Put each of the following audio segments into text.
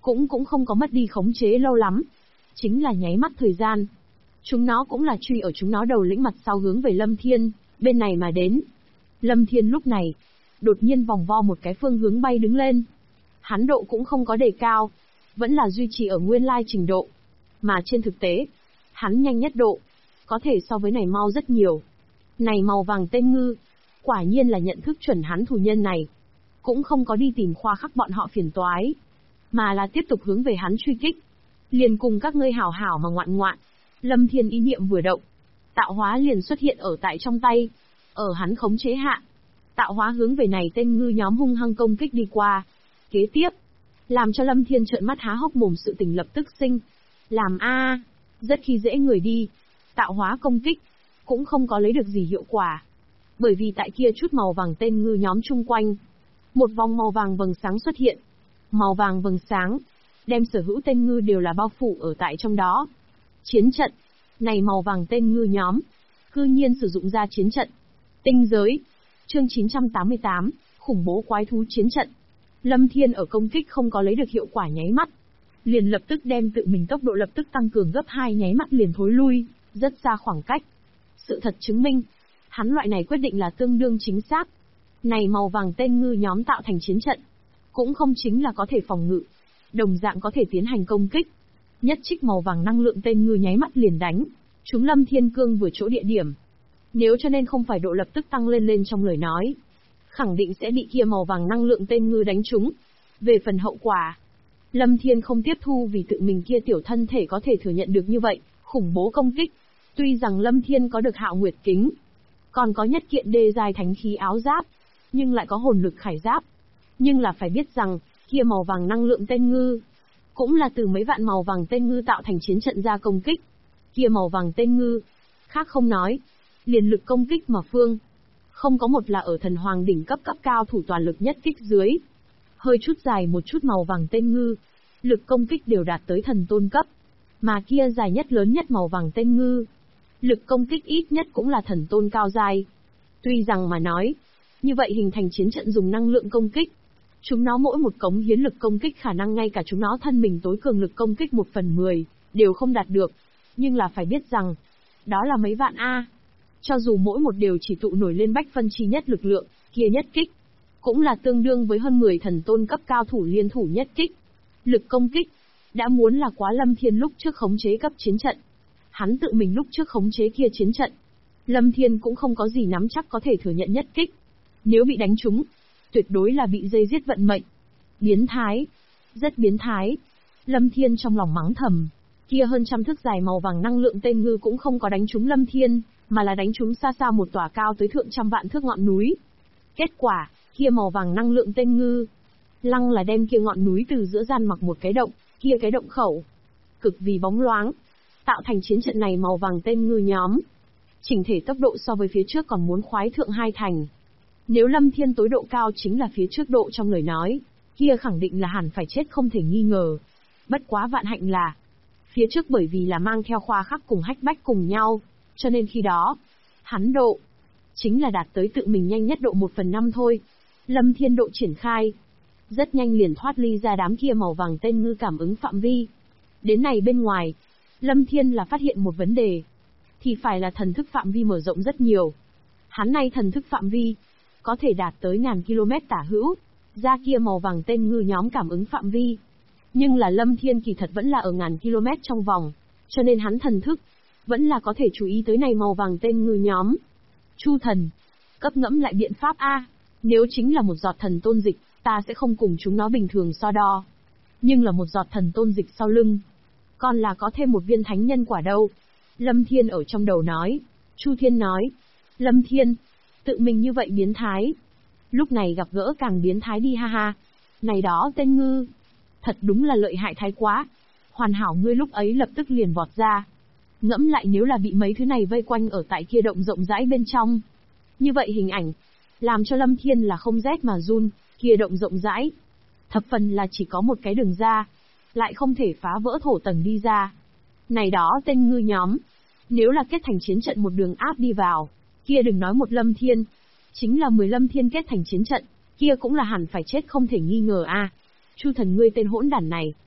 cũng không có mất đi khống chế lâu lắm. Chính là nháy mắt thời gian. Chúng nó cũng là truy ở chúng nó đầu lĩnh mặt sau hướng về Lâm Thiên, bên này mà đến. Lâm Thiên lúc này, đột nhiên vòng vo một cái phương hướng bay đứng lên. Hắn độ cũng không có đề cao, vẫn là duy trì ở nguyên lai trình độ. Mà trên thực tế, hắn nhanh nhất độ, có thể so với này mau rất nhiều. Này màu vàng tên ngư, quả nhiên là nhận thức chuẩn hắn thủ nhân này. Cũng không có đi tìm khoa khắc bọn họ phiền toái, mà là tiếp tục hướng về hắn truy kích. Liền cùng các ngươi hảo hảo mà ngoạn ngoạn. Lâm Thiên ý niệm vừa động, tạo hóa liền xuất hiện ở tại trong tay. Ở hắn khống chế hạ, tạo hóa hướng về này tên ngư nhóm hung hăng công kích đi qua. Kế tiếp, làm cho Lâm Thiên trợn mắt há hốc mồm sự tình lập tức sinh. Làm rất khi dễ người đi. Tạo hóa công kích, cũng không có lấy được gì hiệu quả. Bởi vì tại kia chút màu vàng tên ngư nhóm chung quanh, một vòng màu vàng vầng sáng xuất hiện. Màu vàng vầng sáng, đem sở hữu tên ngư đều là bao phủ ở tại trong đó. Chiến trận, này màu vàng tên ngư nhóm, cư nhiên sử dụng ra chiến trận. Tinh giới, chương 988, khủng bố quái thú chiến trận. Lâm Thiên ở công kích không có lấy được hiệu quả nháy mắt, liền lập tức đem tự mình tốc độ lập tức tăng cường gấp 2 nháy mắt liền thối lui, rất xa khoảng cách. Sự thật chứng minh, hắn loại này quyết định là tương đương chính xác. Này màu vàng tên ngư nhóm tạo thành chiến trận, cũng không chính là có thể phòng ngự, đồng dạng có thể tiến hành công kích. Nhất trích màu vàng năng lượng tên ngư nháy mắt liền đánh chúng Lâm Thiên Cương vừa chỗ địa điểm. Nếu cho nên không phải độ lập tức tăng lên trong lời nói, khẳng định sẽ bị kia màu vàng năng lượng tên ngư đánh trúng. Về phần hậu quả, Lâm Thiên không tiếp thu vì tự mình kia tiểu thân thể có thể thừa nhận được như vậy khủng bố công kích. Tuy rằng Lâm Thiên có được Hạo Nguyệt kính, còn có nhất kiện đê giai thánh khí áo giáp, nhưng lại có hồn lực khải giáp. Nhưng là phải biết rằng, kia màu vàng năng lượng tên ngư, cũng là từ mấy vạn màu vàng tên ngư tạo thành chiến trận ra công kích. Kia màu vàng tên ngư, khác không nói, liền lực công kích mà phương. Không có một là ở thần hoàng đỉnh cấp cao thủ toàn lực nhất kích dưới. Hơi chút dài một chút màu vàng tên ngư, lực công kích đều đạt tới thần tôn cấp. Mà kia dài nhất lớn nhất màu vàng tên ngư, lực công kích ít nhất cũng là thần tôn cao giai. Tuy rằng mà nói, như vậy hình thành chiến trận dùng năng lượng công kích. Chúng nó mỗi một cống hiến lực công kích khả năng ngay cả chúng nó thân mình tối cường lực công kích 1/10, đều không đạt được. Nhưng là phải biết rằng, đó là mấy vạn Cho dù mỗi một đều chỉ tụ nổi lên bách phân chi nhất lực lượng, kia nhất kích, cũng là tương đương với hơn 10 thần tôn cấp cao thủ liên thủ nhất kích. Lực công kích, đã muốn là quá Lâm Thiên lúc trước khống chế cấp chiến trận. Hắn tự mình lúc trước khống chế kia chiến trận, Lâm Thiên cũng không có gì nắm chắc có thể thừa nhận nhất kích. Nếu bị đánh trúng, tuyệt đối là bị dây giết vận mệnh. Biến thái, rất biến thái. Lâm Thiên trong lòng mắng thầm, kia hơn trăm thước dài màu vàng năng lượng tên ngư cũng không có đánh trúng Lâm Thiên, mà là đánh trúng xa xa một tòa cao tới thượng trăm vạn thước ngọn núi. Kết quả, kia màu vàng năng lượng tên ngư, lăng là đem kia ngọn núi từ giữa gian mặc một cái động, kia cái động khẩu, cực vì bóng loáng, tạo thành chiến trận này màu vàng tên ngư nhóm. Chỉnh thể tốc độ so với phía trước còn muốn khoái thượng 2 thành. Nếu Lâm Thiên tối độ cao chính là phía trước độ trong lời nói, kia khẳng định là hẳn phải chết không thể nghi ngờ. Bất quá vạn hạnh là, phía trước bởi vì là mang theo khoa khắc cùng hách bách cùng nhau, cho nên khi đó, hắn độ, chính là đạt tới tự mình nhanh nhất độ 1/5 thôi. Lâm Thiên độ triển khai, rất nhanh liền thoát ly ra đám kia màu vàng tên ngư cảm ứng phạm vi. Đến này bên ngoài, Lâm Thiên là phát hiện một vấn đề, thì phải là thần thức phạm vi mở rộng rất nhiều. Hắn nay thần thức phạm vi, có thể đạt tới ngàn km tả hữu, ra kia màu vàng tên ngư nhóm cảm ứng phạm vi. Nhưng là Lâm Thiên kỳ thật vẫn là ở ngàn km trong vòng, cho nên hắn thần thức, vẫn là có thể chú ý tới này màu vàng tên ngư nhóm. Chu thần, cấp ngẫm lại biện pháp nếu chính là một giọt thần tôn dịch, ta sẽ không cùng chúng nó bình thường so đo. Nhưng là một giọt thần tôn dịch sau lưng, còn là có thêm một viên thánh nhân quả đâu. Lâm Thiên ở trong đầu nói. Chu Thiên nói, Lâm Thiên, tự mình như vậy biến thái. Lúc này gặp gỡ càng biến thái đi ha ha. Này đó tên ngư, thật đúng là lợi hại thái quá. Hoàn hảo ngươi lúc ấy lập tức liền vọt ra. Ngẫm lại nếu là bị mấy thứ này vây quanh ở tại kia động rộng rãi bên trong. Như vậy hình ảnh, làm cho Lâm Thiên là không rét mà run, kia động rộng rãi. Thập phần là chỉ có một cái đường ra, lại không thể phá vỡ thổ tầng đi ra. Này đó tên ngư nhóm, nếu là kết thành chiến trận một đường áp đi vào, kia đừng nói một Lâm Thiên, chính là 10 Lâm Thiên kết thành chiến trận, kia cũng là hẳn phải chết không thể nghi ngờ Chu thần ngươi tên hỗn đản này,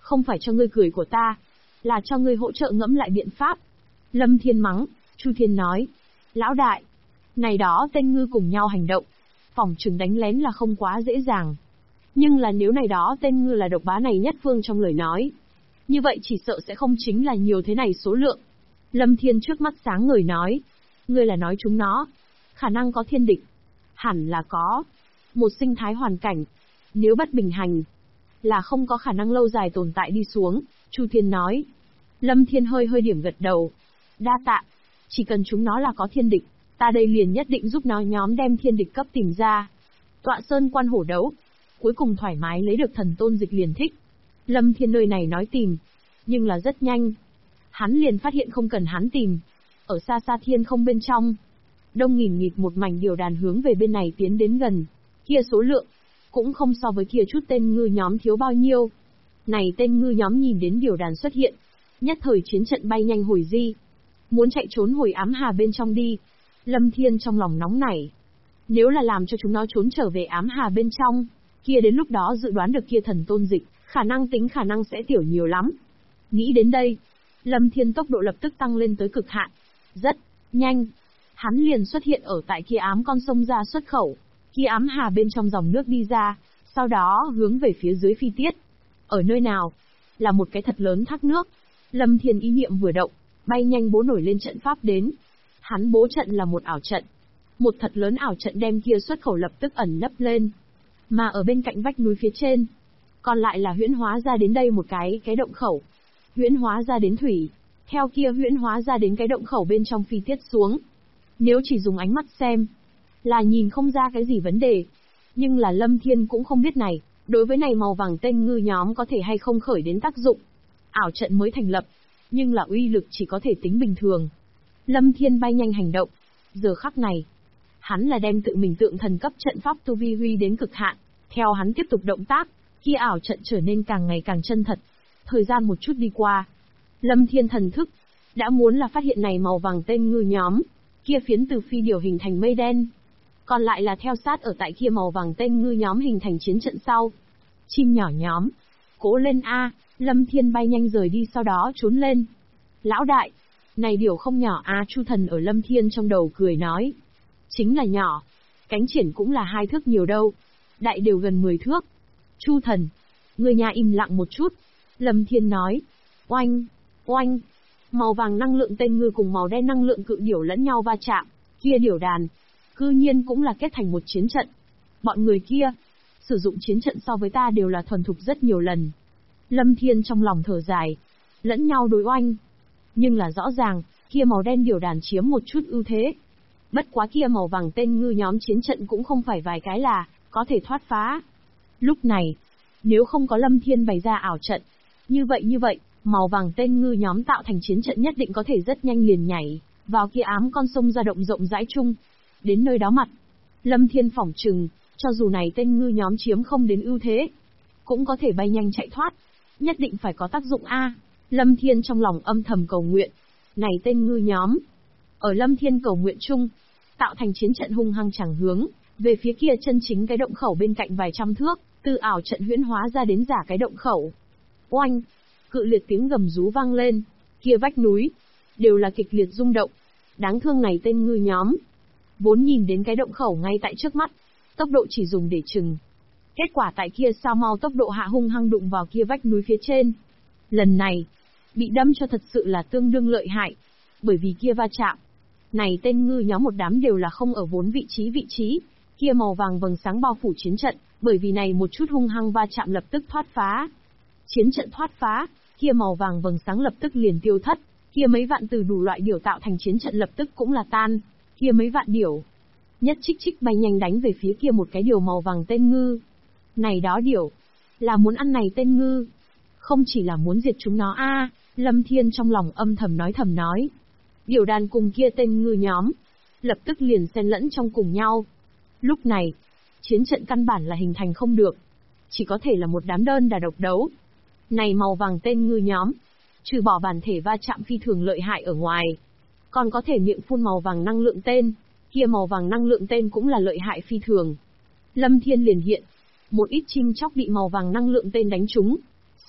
Không phải cho ngươi cười của ta, là cho ngươi hỗ trợ ngẫm lại biện pháp. Lâm Thiên mắng, Chu Thiên nói. Lão đại, này đó tên ngư cùng nhau hành động, phỏng chừng đánh lén là không quá dễ dàng. Nhưng là nếu này đó tên ngư là độc bá này nhất phương trong lời nói, như vậy chỉ sợ sẽ không chính là nhiều thế này số lượng. Lâm Thiên trước mắt sáng ngời nói. Ngươi là nói chúng nó, khả năng có thiên địch. Hẳn là có. Một sinh thái hoàn cảnh, nếu bất bình hành, là không có khả năng lâu dài tồn tại đi xuống, Chu Thiên nói. Lâm Thiên hơi hơi điểm gật đầu. Đa tạ, chỉ cần chúng nó là có thiên địch, ta đây liền nhất định giúp nó nhóm đem thiên địch cấp tìm ra. Tọa sơn quan hổ đấu, cuối cùng thoải mái lấy được thần tôn dịch liền thích. Lâm Thiên nơi này nói tìm, nhưng là rất nhanh. Hắn liền phát hiện không cần hắn tìm. Ở xa xa thiên không bên trong, đông nghìn nghịt một mảnh điều đàn hướng về bên này tiến đến gần. Kia số lượng, cũng không so với kia chút tên ngư nhóm thiếu bao nhiêu. Này tên ngư nhóm nhìn đến điều đàn xuất hiện, nhất thời chiến trận bay nhanh hồi di. Muốn chạy trốn hồi ám hà bên trong đi. Lâm Thiên trong lòng nóng nảy. Nếu là làm cho chúng nó trốn trở về ám hà bên trong, kia đến lúc đó dự đoán được kia thần tôn dịch, khả năng sẽ tiểu nhiều lắm. Nghĩ đến đây, Lâm Thiên tốc độ lập tức tăng lên tới cực hạn. Rất nhanh, hắn liền xuất hiện ở tại kia ám con sông ra xuất khẩu, kia ám hà bên trong dòng nước đi ra, sau đó hướng về phía dưới phi tiết. Ở nơi nào? Là một cái thật lớn thác nước. Lâm Thiên ý niệm vừa động, bay nhanh bố nổi lên trận pháp đến. Hắn bố trận là một ảo trận. Một thật lớn ảo trận đem kia xuất khẩu lập tức ẩn nấp lên. Mà ở bên cạnh vách núi phía trên, còn lại là huyễn hóa ra đến đây một cái động khẩu. Huyễn hóa ra đến thủy, theo kia huyễn hóa ra đến cái động khẩu bên trong phi tiết xuống. Nếu chỉ dùng ánh mắt xem, là nhìn không ra cái gì vấn đề. Nhưng là Lâm Thiên cũng không biết này, đối với này màu vàng tên ngư nhóm có thể hay không khởi đến tác dụng. Ảo trận mới thành lập, nhưng là uy lực chỉ có thể tính bình thường. Lâm Thiên bay nhanh hành động. Giờ khắc này, hắn là đem tự mình tượng thần cấp trận pháp tu vi huy đến cực hạn. Theo hắn tiếp tục động tác, kia ảo trận trở nên càng ngày càng chân thật. Thời gian một chút đi qua, Lâm Thiên thần thức đã muốn là phát hiện này màu vàng tên ngư nhóm, kia phiến từ phi điều hình thành mây đen. Còn lại là theo sát ở tại kia màu vàng tên ngư nhóm hình thành chiến trận sau. Chim nhỏ nhóm, cố lên a! Lâm Thiên bay nhanh rời đi sau đó trốn lên. Lão đại, này điều không nhỏ a! Chu Thần ở Lâm Thiên trong đầu cười nói. Chính là nhỏ, cánh triển cũng là 2 thước nhiều đâu. Đại đều gần 10 thước. Chu Thần, người nhà im lặng một chút. Lâm Thiên nói. Oanh, oanh. Màu vàng năng lượng tên ngư cùng màu đen năng lượng cự điểu lẫn nhau va chạm. Kia điểu đàn, cư nhiên cũng là kết thành một chiến trận. Bọn người kia, sử dụng chiến trận so với ta đều là thuần thục rất nhiều lần. Lâm Thiên trong lòng thở dài. Lẫn nhau đối oanh. Nhưng là rõ ràng, kia màu đen điểu đàn chiếm một chút ưu thế. Bất quá kia màu vàng tên ngư nhóm chiến trận cũng không phải vài cái là có thể thoát phá. Lúc này, nếu không có Lâm Thiên bày ra ảo trận, như vậy, màu vàng tên ngư nhóm tạo thành chiến trận nhất định có thể rất nhanh liền nhảy vào kia ám con sông ra động rộng rãi chung. Đến nơi đó mặt, Lâm Thiên phỏng chừng, cho dù này tên ngư nhóm chiếm không đến ưu thế, cũng có thể bay nhanh chạy thoát. Nhất định phải có tác dụng a. Lâm Thiên trong lòng âm thầm cầu nguyện. Này tên ngư nhóm, ở Lâm Thiên cầu nguyện chung, tạo thành chiến trận hung hăng chẳng hướng về phía kia chân chính cái động khẩu bên cạnh vài trăm thước, từ ảo trận huyễn hóa ra đến giả cái động khẩu. Oanh, cự liệt tiếng gầm rú vang lên, kia vách núi đều là kịch liệt rung động. Đáng thương này tên ngư nhóm, vốn nhìn đến cái động khẩu ngay tại trước mắt, tốc độ chỉ dùng để chừng. Kết quả tại kia sao mau tốc độ hạ hung hăng đụng vào kia vách núi phía trên. Lần này, bị đâm cho thật sự là tương đương lợi hại, bởi vì kia va chạm. Này tên ngư nhóm một đám đều là không ở vốn vị trí, kia màu vàng vầng sáng bao phủ chiến trận, bởi vì này một chút hung hăng va chạm lập tức thoát phá. Chiến trận thoát phá, kia màu vàng vầng sáng lập tức liền tiêu thất, kia mấy vạn từ đủ loại điểu tạo thành chiến trận lập tức cũng là tan, kia mấy vạn điểu. Nhất trích bay nhanh đánh về phía kia một cái điểu màu vàng tên ngư. Này đó điểu, là muốn ăn này tên ngư, không chỉ là muốn diệt chúng nó a. Lâm Thiên trong lòng âm thầm nói. Điểu đàn cùng kia tên ngư nhóm, lập tức liền xen lẫn trong cùng nhau. Lúc này, chiến trận căn bản là hình thành không được, chỉ có thể là một đám đơn đà độc đấu. Này màu vàng tên ngư nhóm, trừ bỏ bản thể va chạm phi thường lợi hại ở ngoài, còn có thể miệng phun màu vàng năng lượng tên, kia màu vàng năng lượng tên cũng là lợi hại phi thường. Lâm Thiên liền hiện, một ít chim chóc bị màu vàng năng lượng tên đánh trúng,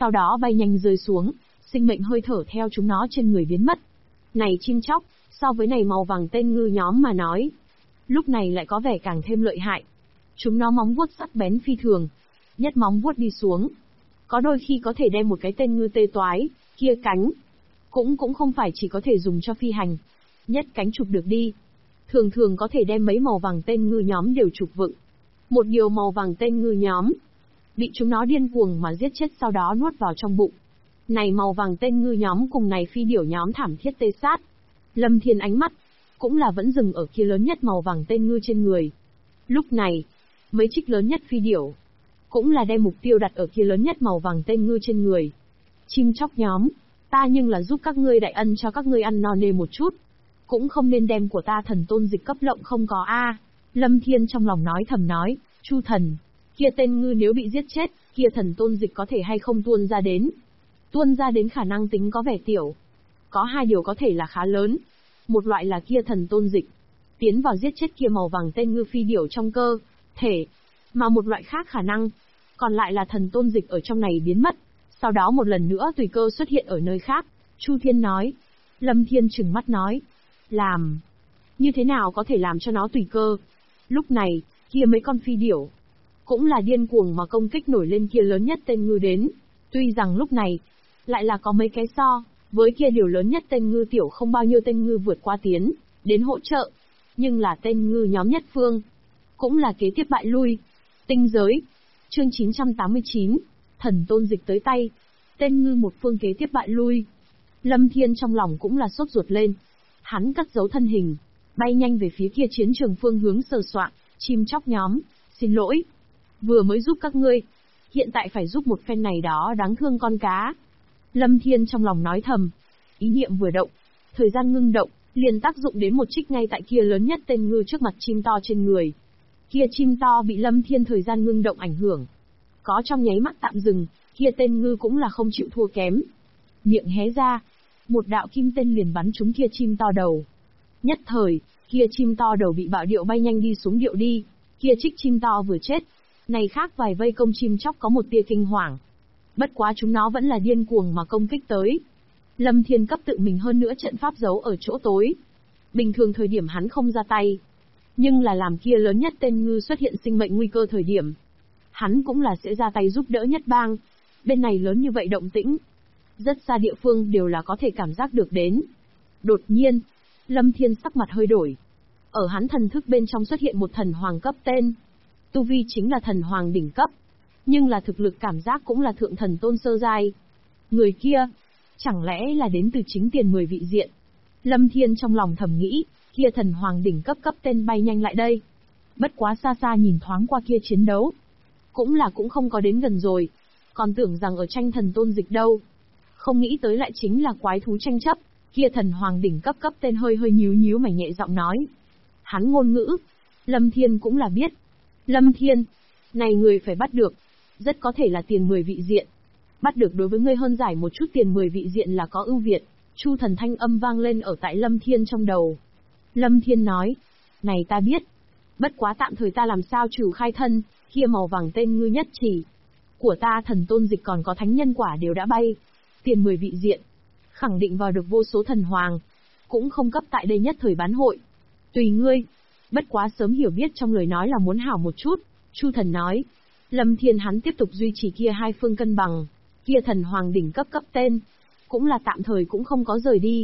sau đó bay nhanh rơi xuống, sinh mệnh hơi thở theo chúng nó trên người biến mất. Này chim chóc, so với này màu vàng tên ngư nhóm mà nói, lúc này lại có vẻ càng thêm lợi hại. Chúng nó móng vuốt sắc bén phi thường, nhất móng vuốt đi xuống, có đôi khi có thể đem một cái tên ngư tê toái, kia cánh. Cũng không phải chỉ có thể dùng cho phi hành. Nhất cánh chụp được đi. Thường thường có thể đem mấy màu vàng tên ngư nhóm đều chụp vựng. Một điều màu vàng tên ngư nhóm, bị chúng nó điên cuồng mà giết chết sau đó nuốt vào trong bụng. Này màu vàng tên ngư nhóm cùng này phi điểu nhóm thảm thiết tê sát. Lâm Thiên ánh mắt, cũng là vẫn dừng ở kia lớn nhất màu vàng tên ngư trên người. Lúc này, mấy trích lớn nhất phi điểu, cũng là đem mục tiêu đặt ở kia lớn nhất màu vàng tên ngư trên người. Chim chóc nhóm, ta nhưng là giúp các ngươi đại ân cho các ngươi ăn no nê một chút. Cũng không nên đem của ta thần tôn dịch cấp lộng không có a. Lâm Thiên trong lòng nói thầm nói, Chu thần, kia tên ngư nếu bị giết chết, kia thần tôn dịch có thể hay không tuôn ra đến. Tuôn ra đến khả năng tính có vẻ tiểu. Có hai điều có thể là khá lớn. Một loại là kia thần tôn dịch, tiến vào giết chết kia màu vàng tên ngư phi điểu trong cơ thể. Mà một loại khác khả năng, còn lại là thần tôn dịch ở trong này biến mất, sau đó một lần nữa tùy cơ xuất hiện ở nơi khác. Chu Thiên nói. Lâm Thiên trừng mắt nói. Làm? Như thế nào có thể làm cho nó tùy cơ? Lúc này, kia mấy con phi điểu, cũng là điên cuồng mà công kích nổi lên kia lớn nhất tên ngư đến. Tuy rằng lúc này, lại là có mấy cái so, với kia điều lớn nhất tên ngư tiểu không bao nhiêu tên ngư vượt qua tiến, đến hỗ trợ. Nhưng là tên ngư nhóm nhất phương, cũng là kế tiếp bại lui. Tinh giới. Chương 989. Thần tôn dịch tới tay. Tên ngư một phương kế tiếp bại lui. Lâm Thiên trong lòng cũng là sốt ruột lên. Hắn cất giấu thân hình, bay nhanh về phía kia chiến trường phương hướng sờ soạng. Chim chóc nhóm, xin lỗi. Vừa mới giúp các ngươi, hiện tại phải giúp một phen này đó đáng thương con cá. Lâm Thiên trong lòng nói thầm. Ý niệm vừa động, thời gian ngưng động, liền tác dụng đến một trích ngay tại kia lớn nhất tên ngư trước mặt chim to trên người. Kia chim to bị Lâm Thiên thời gian ngưng động ảnh hưởng, có trong nháy mắt tạm dừng, kia tên ngư cũng là không chịu thua kém. Miệng hé ra, một đạo kim tên liền bắn trúng kia chim to đầu. Nhất thời, kia chim to đầu bị bạo điệu bay nhanh đi xuống điệu đi, kia trích chim to vừa chết. Này khác vài vây công chim chóc có một tia kinh hoàng. Bất quá chúng nó vẫn là điên cuồng mà công kích tới. Lâm Thiên cấp tự mình hơn nữa trận pháp giấu ở chỗ tối. Bình thường thời điểm hắn không ra tay. Nhưng là làm kia lớn nhất tên ngư xuất hiện sinh mệnh nguy cơ thời điểm, hắn cũng là sẽ ra tay giúp đỡ nhất bang. Bên này lớn như vậy động tĩnh, rất xa địa phương đều là có thể cảm giác được đến. Đột nhiên, Lâm Thiên sắc mặt hơi đổi. Ở hắn thần thức bên trong xuất hiện một thần hoàng cấp tên. Tu vi chính là thần hoàng đỉnh cấp. Nhưng là thực lực cảm giác cũng là thượng thần tôn sơ giai. Người kia, chẳng lẽ là đến từ chính tiền 10 vị diện? Lâm Thiên trong lòng thầm nghĩ, kia thần hoàng đỉnh cấp tên bay nhanh lại đây. Bất quá xa xa nhìn thoáng qua kia chiến đấu, cũng không có đến gần rồi, còn tưởng rằng ở tranh thần tôn dịch đâu. Không nghĩ tới lại chính là quái thú tranh chấp, kia thần hoàng đỉnh cấp tên hơi nhíu mày nhẹ giọng nói. Hắn ngôn ngữ, Lâm Thiên cũng là biết. Lâm Thiên, này người phải bắt được, rất có thể là tiền 10 vị diện. Bắt được đối với ngươi hơn giải một chút tiền 10 vị diện là có ưu việt. Chu thần thanh âm vang lên ở tại Lâm Thiên trong đầu. Lâm Thiên nói, này ta biết. Bất quá tạm thời ta làm sao trừ khai thân, kia màu vàng tên ngư nhất chỉ. Của ta thần tôn dịch còn có thánh nhân quả đều đã bay. Tiền 10 vị diện, khẳng định vào được vô số thần hoàng. Cũng không cấp tại đây nhất thời bán hội. Tùy ngươi. Bất quá sớm hiểu biết trong lời nói là muốn hảo một chút. Chu thần nói. Lâm Thiên hắn tiếp tục duy trì kia hai phương cân bằng. Kia thần hoàng đỉnh cấp tên, cũng là tạm thời cũng không có rời đi.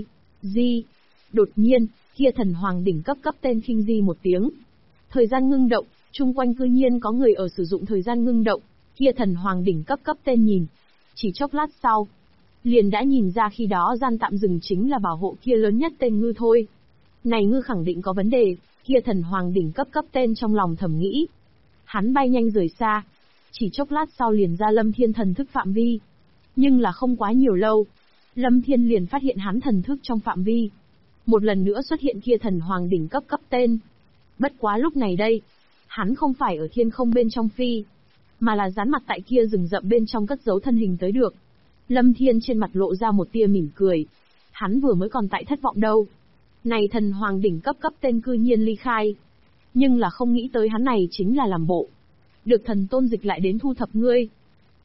Đột nhiên, kia thần hoàng đỉnh cấp tên khinh di một tiếng. Thời gian ngưng động, chung quanh cư nhiên có người ở sử dụng thời gian ngưng động. Kia thần hoàng đỉnh cấp tên nhìn. Chỉ chốc lát sau, liền đã nhìn ra khi đó gian tạm dừng chính là bảo hộ kia lớn nhất tên ngư thôi. Này ngư khẳng định có vấn đề, kia thần hoàng đỉnh cấp tên trong lòng thầm nghĩ. Hắn bay nhanh rời xa. Chỉ chốc lát sau liền ra Lâm Thiên thần thức phạm vi. Nhưng là không quá nhiều lâu, Lâm Thiên liền phát hiện hắn thần thức trong phạm vi. Một lần nữa xuất hiện kia thần hoàng đỉnh cấp tên. Bất quá lúc này đây, hắn không phải ở thiên không bên trong phi, mà là dán mặt tại kia rừng rậm bên trong cất giấu thân hình tới được. Lâm Thiên trên mặt lộ ra một tia mỉm cười. Hắn vừa mới còn tại thất vọng đâu. Này thần hoàng đỉnh cấp tên cư nhiên ly khai. Nhưng là không nghĩ tới hắn này chính là làm bộ. Được thần tôn dịch lại đến thu thập ngươi.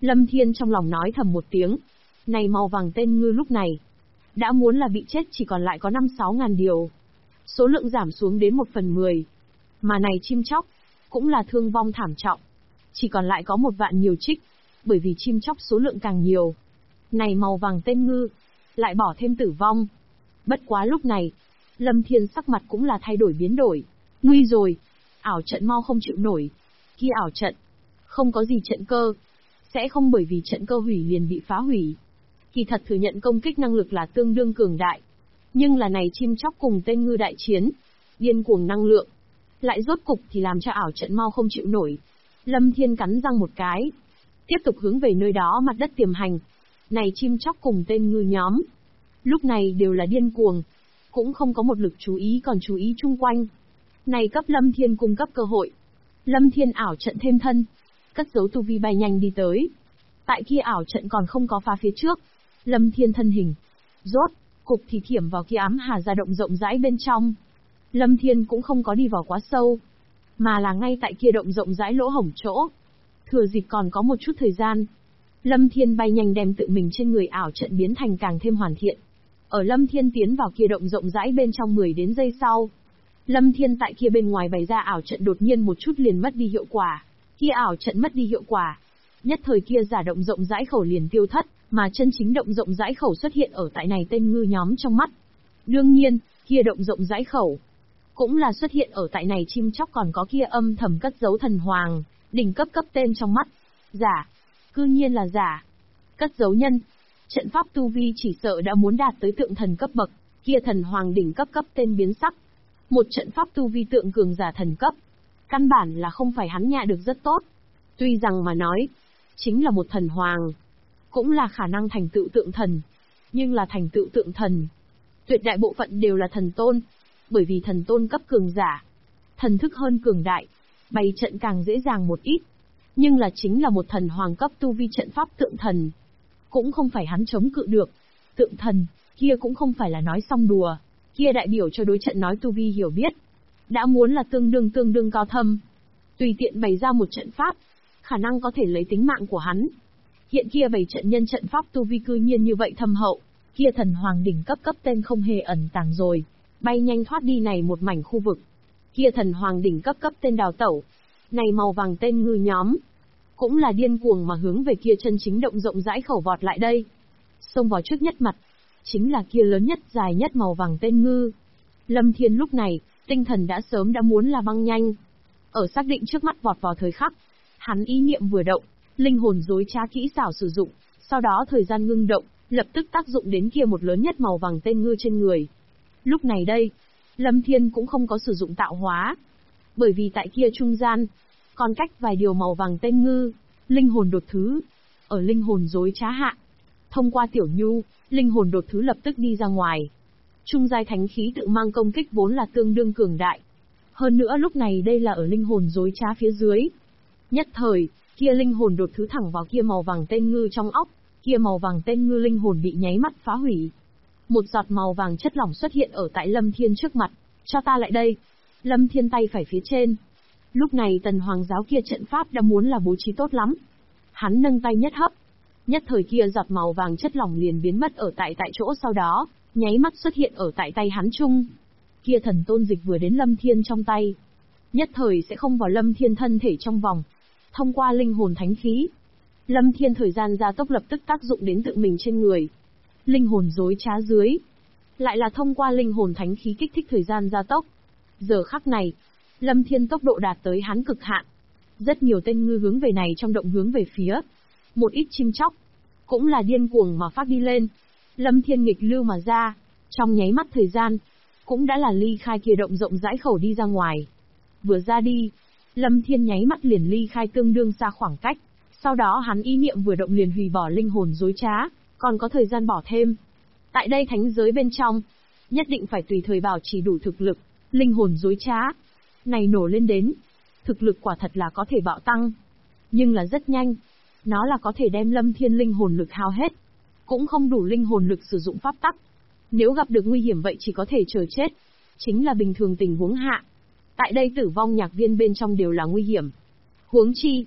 Lâm Thiên trong lòng nói thầm một tiếng. Này màu vàng tên ngư lúc này, đã muốn là bị chết chỉ còn lại có 5-6 ngàn điều. Số lượng giảm xuống đến 1/10. Mà này chim chóc, cũng là thương vong thảm trọng. Chỉ còn lại có 1 vạn nhiều trích, bởi vì chim chóc số lượng càng nhiều. Này màu vàng tên ngư, lại bỏ thêm tử vong. Bất quá lúc này, Lâm Thiên sắc mặt cũng là thay đổi biến đổi. Nguy rồi, ảo trận mau không chịu nổi. Kia ảo trận, không có gì trận cơ, sẽ không bởi vì trận cơ hủy liền bị phá hủy. Kỳ thật thừa nhận công kích năng lực là tương đương cường đại. Nhưng là này chim chóc cùng tên ngư đại chiến, điên cuồng năng lượng, lại rốt cục thì làm cho ảo trận mau không chịu nổi. Lâm Thiên cắn răng một cái, tiếp tục hướng về nơi đó mặt đất tiềm hành. Này chim chóc cùng tên ngư nhóm, lúc này đều là điên cuồng, cũng không có một lực chú ý còn chú ý chung quanh. Này cấp Lâm Thiên cung cấp cơ hội. Lâm Thiên ảo trận thêm thân, cất giấu tu vi bay nhanh đi tới. Tại kia ảo trận còn không có phá phía trước, Lâm Thiên thân hình rốt cục thì thiểm vào kia ám hà ra động rộng rãi bên trong. Lâm Thiên cũng không có đi vào quá sâu, mà là ngay tại kia động rộng rãi lỗ hổng chỗ. Thừa dịp còn có một chút thời gian, Lâm Thiên bay nhanh đem tự mình trên người ảo trận biến thành càng thêm hoàn thiện. Ở Lâm Thiên tiến vào kia động rộng rãi bên trong 10 đến giây sau, Lâm Thiên tại kia bên ngoài bày ra ảo trận đột nhiên một chút liền mất đi hiệu quả. Kia ảo trận mất đi hiệu quả, nhất thời kia giả động rộng rãi khẩu liền tiêu thất, mà chân chính động rộng rãi khẩu xuất hiện ở tại này tên ngư nhóm trong mắt. Đương nhiên, kia động rộng rãi khẩu cũng là xuất hiện ở tại này chim chóc còn có kia âm thầm cất giấu thần hoàng, đỉnh cấp tên trong mắt. Giả, cư nhiên là giả. Cất giấu nhân, trận pháp tu vi chỉ sợ đã muốn đạt tới tượng thần cấp bậc, kia thần hoàng đỉnh cấp tên biến sắc. Một trận pháp tu vi tượng cường giả thần cấp, căn bản là không phải hắn nhạ được rất tốt. Tuy rằng mà nói, chính là một thần hoàng, cũng là khả năng thành tựu tượng thần, nhưng là thành tựu tượng thần, tuyệt đại bộ phận đều là thần tôn, bởi vì thần tôn cấp cường giả, thần thức hơn cường đại, bày trận càng dễ dàng một ít, nhưng là chính là một thần hoàng cấp tu vi trận pháp tượng thần, cũng không phải hắn chống cự được. Tượng thần, kia cũng không phải là nói xong đùa, kia đại biểu cho đối trận nói tu vi hiểu biết, đã muốn là tương đương cao thâm. Tùy tiện bày ra một trận pháp, khả năng có thể lấy tính mạng của hắn. Hiện kia bày trận nhân trận pháp tu vi cư nhiên như vậy thâm hậu, kia thần hoàng đỉnh cấp tên không hề ẩn tàng rồi, bay nhanh thoát đi này một mảnh khu vực. Kia thần hoàng đỉnh cấp tên đào tẩu, này màu vàng tên ngư nhóm, cũng là điên cuồng mà hướng về kia chân chính động rộng rãi khẩu vọt lại đây. Xông vào trước nhất mặt, chính là kia lớn nhất dài nhất màu vàng tên ngư. Lâm Thiên lúc này, tinh thần đã sớm đã muốn là băng nhanh. Ở xác định trước mắt vọt vào thời khắc, hắn ý niệm vừa động, linh hồn dối trá kỹ xảo sử dụng, sau đó thời gian ngưng động, lập tức tác dụng đến kia một lớn nhất màu vàng tên ngư trên người. Lúc này đây, Lâm Thiên cũng không có sử dụng tạo hóa, bởi vì tại kia trung gian, còn cách vài điều màu vàng tên ngư, linh hồn đột thứ. Ở linh hồn dối trá hạ, thông qua tiểu nhu, linh hồn đột thứ lập tức đi ra ngoài. Trung giai thánh khí tự mang công kích vốn là tương đương cường đại. Hơn nữa lúc này đây là ở linh hồn dối trá phía dưới. Nhất thời, kia linh hồn đột thứ thẳng vào kia màu vàng tên ngư trong óc, kia màu vàng tên ngư linh hồn bị nháy mắt phá hủy. Một giọt màu vàng chất lỏng xuất hiện ở tại Lâm Thiên trước mặt, cho ta lại đây. Lâm Thiên tay phải phía trên. Lúc này tần hoàng giáo kia trận pháp đã muốn là bố trí tốt lắm. Hắn nâng tay nhất hấp, nhất thời kia giọt màu vàng chất lỏng liền biến mất ở tại chỗ, sau đó nháy mắt xuất hiện ở tại tay hắn chung. Kia thần tôn dịch vừa đến Lâm Thiên trong tay, nhất thời sẽ không vào Lâm Thiên thân thể trong vòng. Thông qua linh hồn thánh khí, Lâm Thiên thời gian gia tốc lập tức tác dụng đến tự mình trên người. Linh hồn dối trá dưới, lại là thông qua linh hồn thánh khí kích thích thời gian gia tốc. Giờ khắc này, Lâm Thiên tốc độ đạt tới hắn cực hạn. Rất nhiều tên ngư hướng về này trong động hướng về phía. Một ít chim chóc, cũng là điên cuồng mà phát đi lên. Lâm Thiên nghịch lưu mà ra, trong nháy mắt thời gian, cũng đã là ly khai kia động rộng rãi khẩu đi ra ngoài. Vừa ra đi, Lâm Thiên nháy mắt liền ly khai tương đương xa khoảng cách. Sau đó hắn ý niệm vừa động liền hủy bỏ linh hồn dối trá, còn có thời gian bỏ thêm. Tại đây thánh giới bên trong, nhất định phải tùy thời bảo trì đủ thực lực, linh hồn dối trá này nổ lên đến, thực lực quả thật là có thể bạo tăng. Nhưng là rất nhanh, nó là có thể đem Lâm Thiên linh hồn lực hao hết, cũng không đủ linh hồn lực sử dụng pháp tắc. Nếu gặp được nguy hiểm vậy chỉ có thể chờ chết, chính là bình thường tình huống hạ. Tại đây tử vong nhạc viên bên trong đều là nguy hiểm. Huống chi,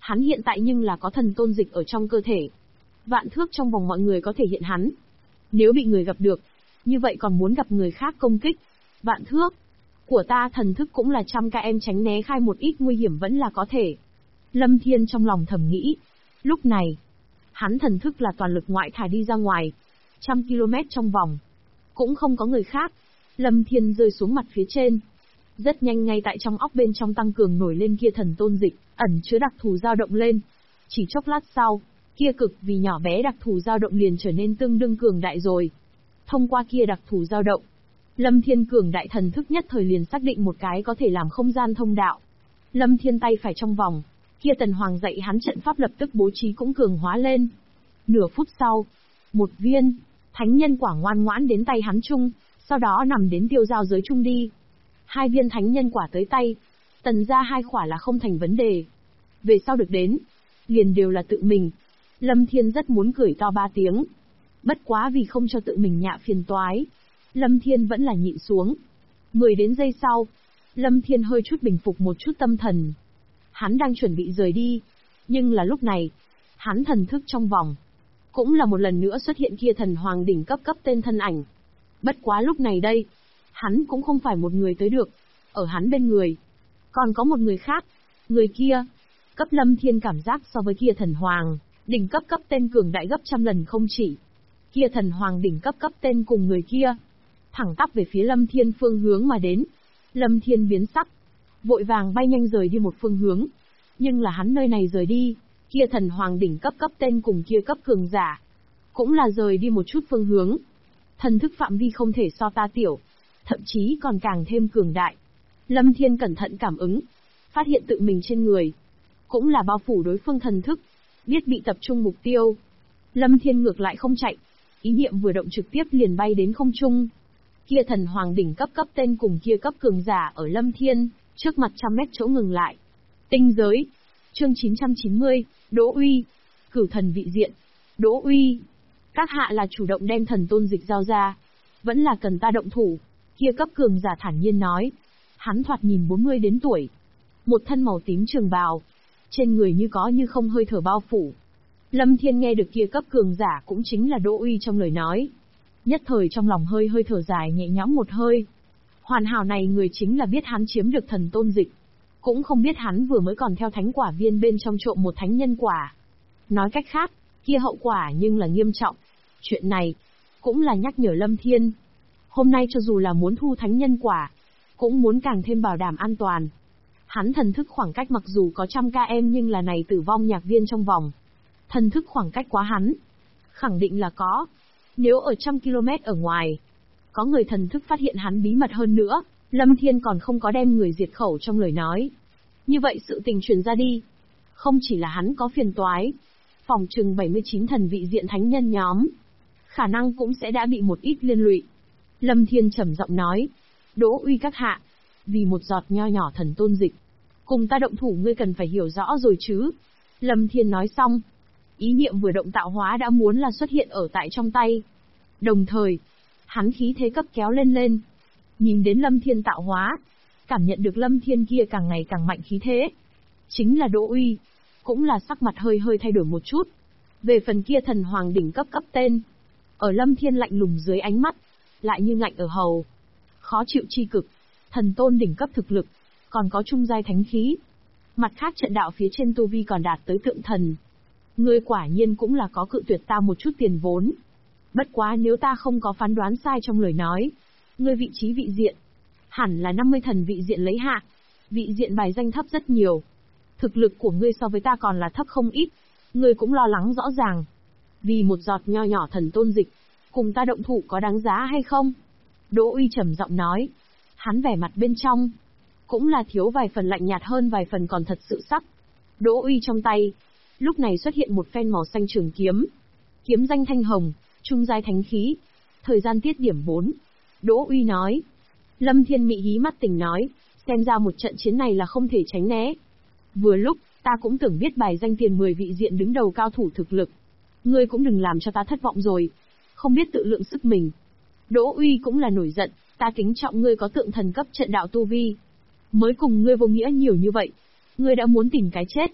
Hắn hiện tại nhưng là có thần tôn dịch ở trong cơ thể. Vạn thước trong vòng mọi người có thể hiện hắn. Nếu bị người gặp được, như vậy còn muốn gặp người khác công kích. Vạn thước của ta thần thức cũng là 100 km tránh né khai một ít nguy hiểm vẫn là có thể. Lâm Thiên trong lòng thầm nghĩ. Lúc này, hắn thần thức là toàn lực ngoại thả đi ra ngoài. 100 km trong vòng. Cũng không có người khác. Lâm Thiên rơi xuống mặt phía trên. Rất nhanh ngay tại trong óc bên trong tăng cường nổi lên kia thần tôn dịch, ẩn chứa đặc thù dao động lên. Chỉ chốc lát sau, kia cực vì nhỏ bé đặc thù dao động liền trở nên tương đương cường đại rồi. Thông qua kia đặc thù dao động, Lâm Thiên cường đại thần thức nhất thời liền xác định một cái có thể làm không gian thông đạo. Lâm Thiên tay phải trong vòng, kia Tần Hoàng dạy hắn trận pháp lập tức bố trí cũng cường hóa lên. Nửa phút sau, một viên thánh nhân quả ngoan ngoãn đến tay hắn chung, sau đó nằm đến tiêu giao giới chung đi. 2 viên thánh nhân quả tới tay, Tần ra 2 quả là không thành vấn đề. Về sau được đến, liền đều là tự mình. Lâm Thiên rất muốn cười to 3 tiếng. Bất quá vì không cho tự mình nhạ phiền toái, Lâm Thiên vẫn là nhịn xuống. 10 đến giây sau, Lâm Thiên hơi chút bình phục một chút tâm thần. Hắn đang chuẩn bị rời đi, nhưng là lúc này, hắn thần thức trong vòng, cũng là một lần nữa xuất hiện kia thần hoàng đỉnh cấp tên thân ảnh. Bất quá lúc này đây, hắn cũng không phải một người tới được, ở hắn bên người, còn có một người khác, người kia, cấp Lâm Thiên cảm giác so với kia thần hoàng, đỉnh cấp tên cường đại gấp 100 lần không chỉ. Kia thần hoàng đỉnh cấp tên cùng người kia, thẳng tắp về phía Lâm Thiên phương hướng mà đến. Lâm Thiên biến sắc, vội vàng bay nhanh rời đi một phương hướng. Nhưng là hắn nơi này rời đi, kia thần hoàng đỉnh cấp tên cùng kia cấp cường giả, cũng là rời đi một chút phương hướng. Thần thức phạm vi không thể so ta tiểu, thậm chí còn càng thêm cường đại. Lâm Thiên cẩn thận cảm ứng, phát hiện tự mình trên người, cũng là bao phủ đối phương thần thức, biết bị tập trung mục tiêu. Lâm Thiên ngược lại không chạy, ý niệm vừa động trực tiếp liền bay đến không trung. Kia thần hoàng đỉnh cấp tên cùng kia cấp cường giả ở Lâm Thiên, trước mặt 100 mét chỗ ngừng lại. Tinh giới, chương 990, Đỗ Uy, cửu thần vị diện. Đỗ Uy, các hạ là chủ động đem thần tôn dịch giao ra, vẫn là cần ta động thủ? Kia cấp cường giả thản nhiên nói. Hắn thoạt nhìn 40 đến tuổi, một thân màu tím trường bào, trên người như có như không hơi thở bao phủ. Lâm Thiên nghe được kia cấp cường giả cũng chính là Đỗ Uy trong lời nói, nhất thời trong lòng hơi thở dài nhẹ nhõm một hơi. Hoàn hảo này người chính là biết hắn chiếm được thần tôn dịch, cũng không biết hắn vừa mới còn theo thánh quả viên bên trong trộm một thánh nhân quả. Nói cách khác, kia hậu quả nhưng là nghiêm trọng. Chuyện này cũng là nhắc nhở Lâm Thiên, hôm nay cho dù là muốn thu thánh nhân quả, cũng muốn càng thêm bảo đảm an toàn. Hắn thần thức khoảng cách mặc dù có 100 km nhưng là này tử vong nhạc viên trong vòng, thần thức khoảng cách quá hắn, khẳng định là có. Nếu ở 100 km ở ngoài, có người thần thức phát hiện hắn bí mật hơn nữa, Lâm Thiên còn không có đem người diệt khẩu trong lời nói. Như vậy sự tình truyền ra đi, không chỉ là hắn có phiền toái, phòng trừng 79 thần vị diện thánh nhân nhóm, khả năng cũng sẽ đã bị một ít liên lụy. Lâm Thiên trầm giọng nói, Đỗ Uy các hạ, vì một giọt nho nhỏ thần tôn dịch, cùng ta động thủ ngươi cần phải hiểu rõ rồi chứ. Lâm Thiên nói xong, ý niệm vừa động tạo hóa đã muốn là xuất hiện ở tại trong tay. Đồng thời, hắn khí thế cấp kéo lên. Nhìn đến Lâm Thiên tạo hóa, cảm nhận được Lâm Thiên kia càng ngày càng mạnh khí thế. Chính là Đỗ Uy, cũng là sắc mặt hơi thay đổi một chút. Về phần kia thần hoàng đỉnh cấp tên, ở Lâm Thiên lạnh lùng dưới ánh mắt, lại như ngạnh ở hầu. Khó chịu chi cực, thần tôn đỉnh cấp thực lực, còn có trung giai thánh khí. Mặt khác trận đạo phía trên tu vi còn đạt tới tượng thần. Ngươi quả nhiên cũng là có cự tuyệt ta một chút tiền vốn. Bất quá nếu ta không có phán đoán sai trong lời nói, ngươi vị trí vị diện, hẳn là 50 thần vị diện lấy hạ. Vị diện bài danh thấp rất nhiều. Thực lực của ngươi so với ta còn là thấp không ít. Ngươi cũng lo lắng rõ ràng. Vì một giọt nho nhỏ thần tôn dịch, cùng ta động thủ có đáng giá hay không? Đỗ Uy trầm giọng nói. Hắn vẻ mặt bên trong, cũng là thiếu vài phần lạnh nhạt hơn vài phần còn thật sự sắc. Đỗ Uy trong tay, lúc này xuất hiện một phen màu xanh trường kiếm. Kiếm danh thanh hồng, trung giai thánh khí. Thời gian tiết điểm 4. Đỗ Uy nói. Lâm Thiên mị hí mắt tỉnh nói, xem ra một trận chiến này là không thể tránh né. Vừa lúc, ta cũng tưởng biết bài danh tiền 10 vị diện đứng đầu cao thủ thực lực. Ngươi cũng đừng làm cho ta thất vọng rồi. Không biết tự lượng sức mình. Đỗ Uy cũng là nổi giận, ta kính trọng ngươi có tượng thần cấp trận đạo tu vi. Mới cùng ngươi vô nghĩa nhiều như vậy. Ngươi đã muốn tìm cái chết.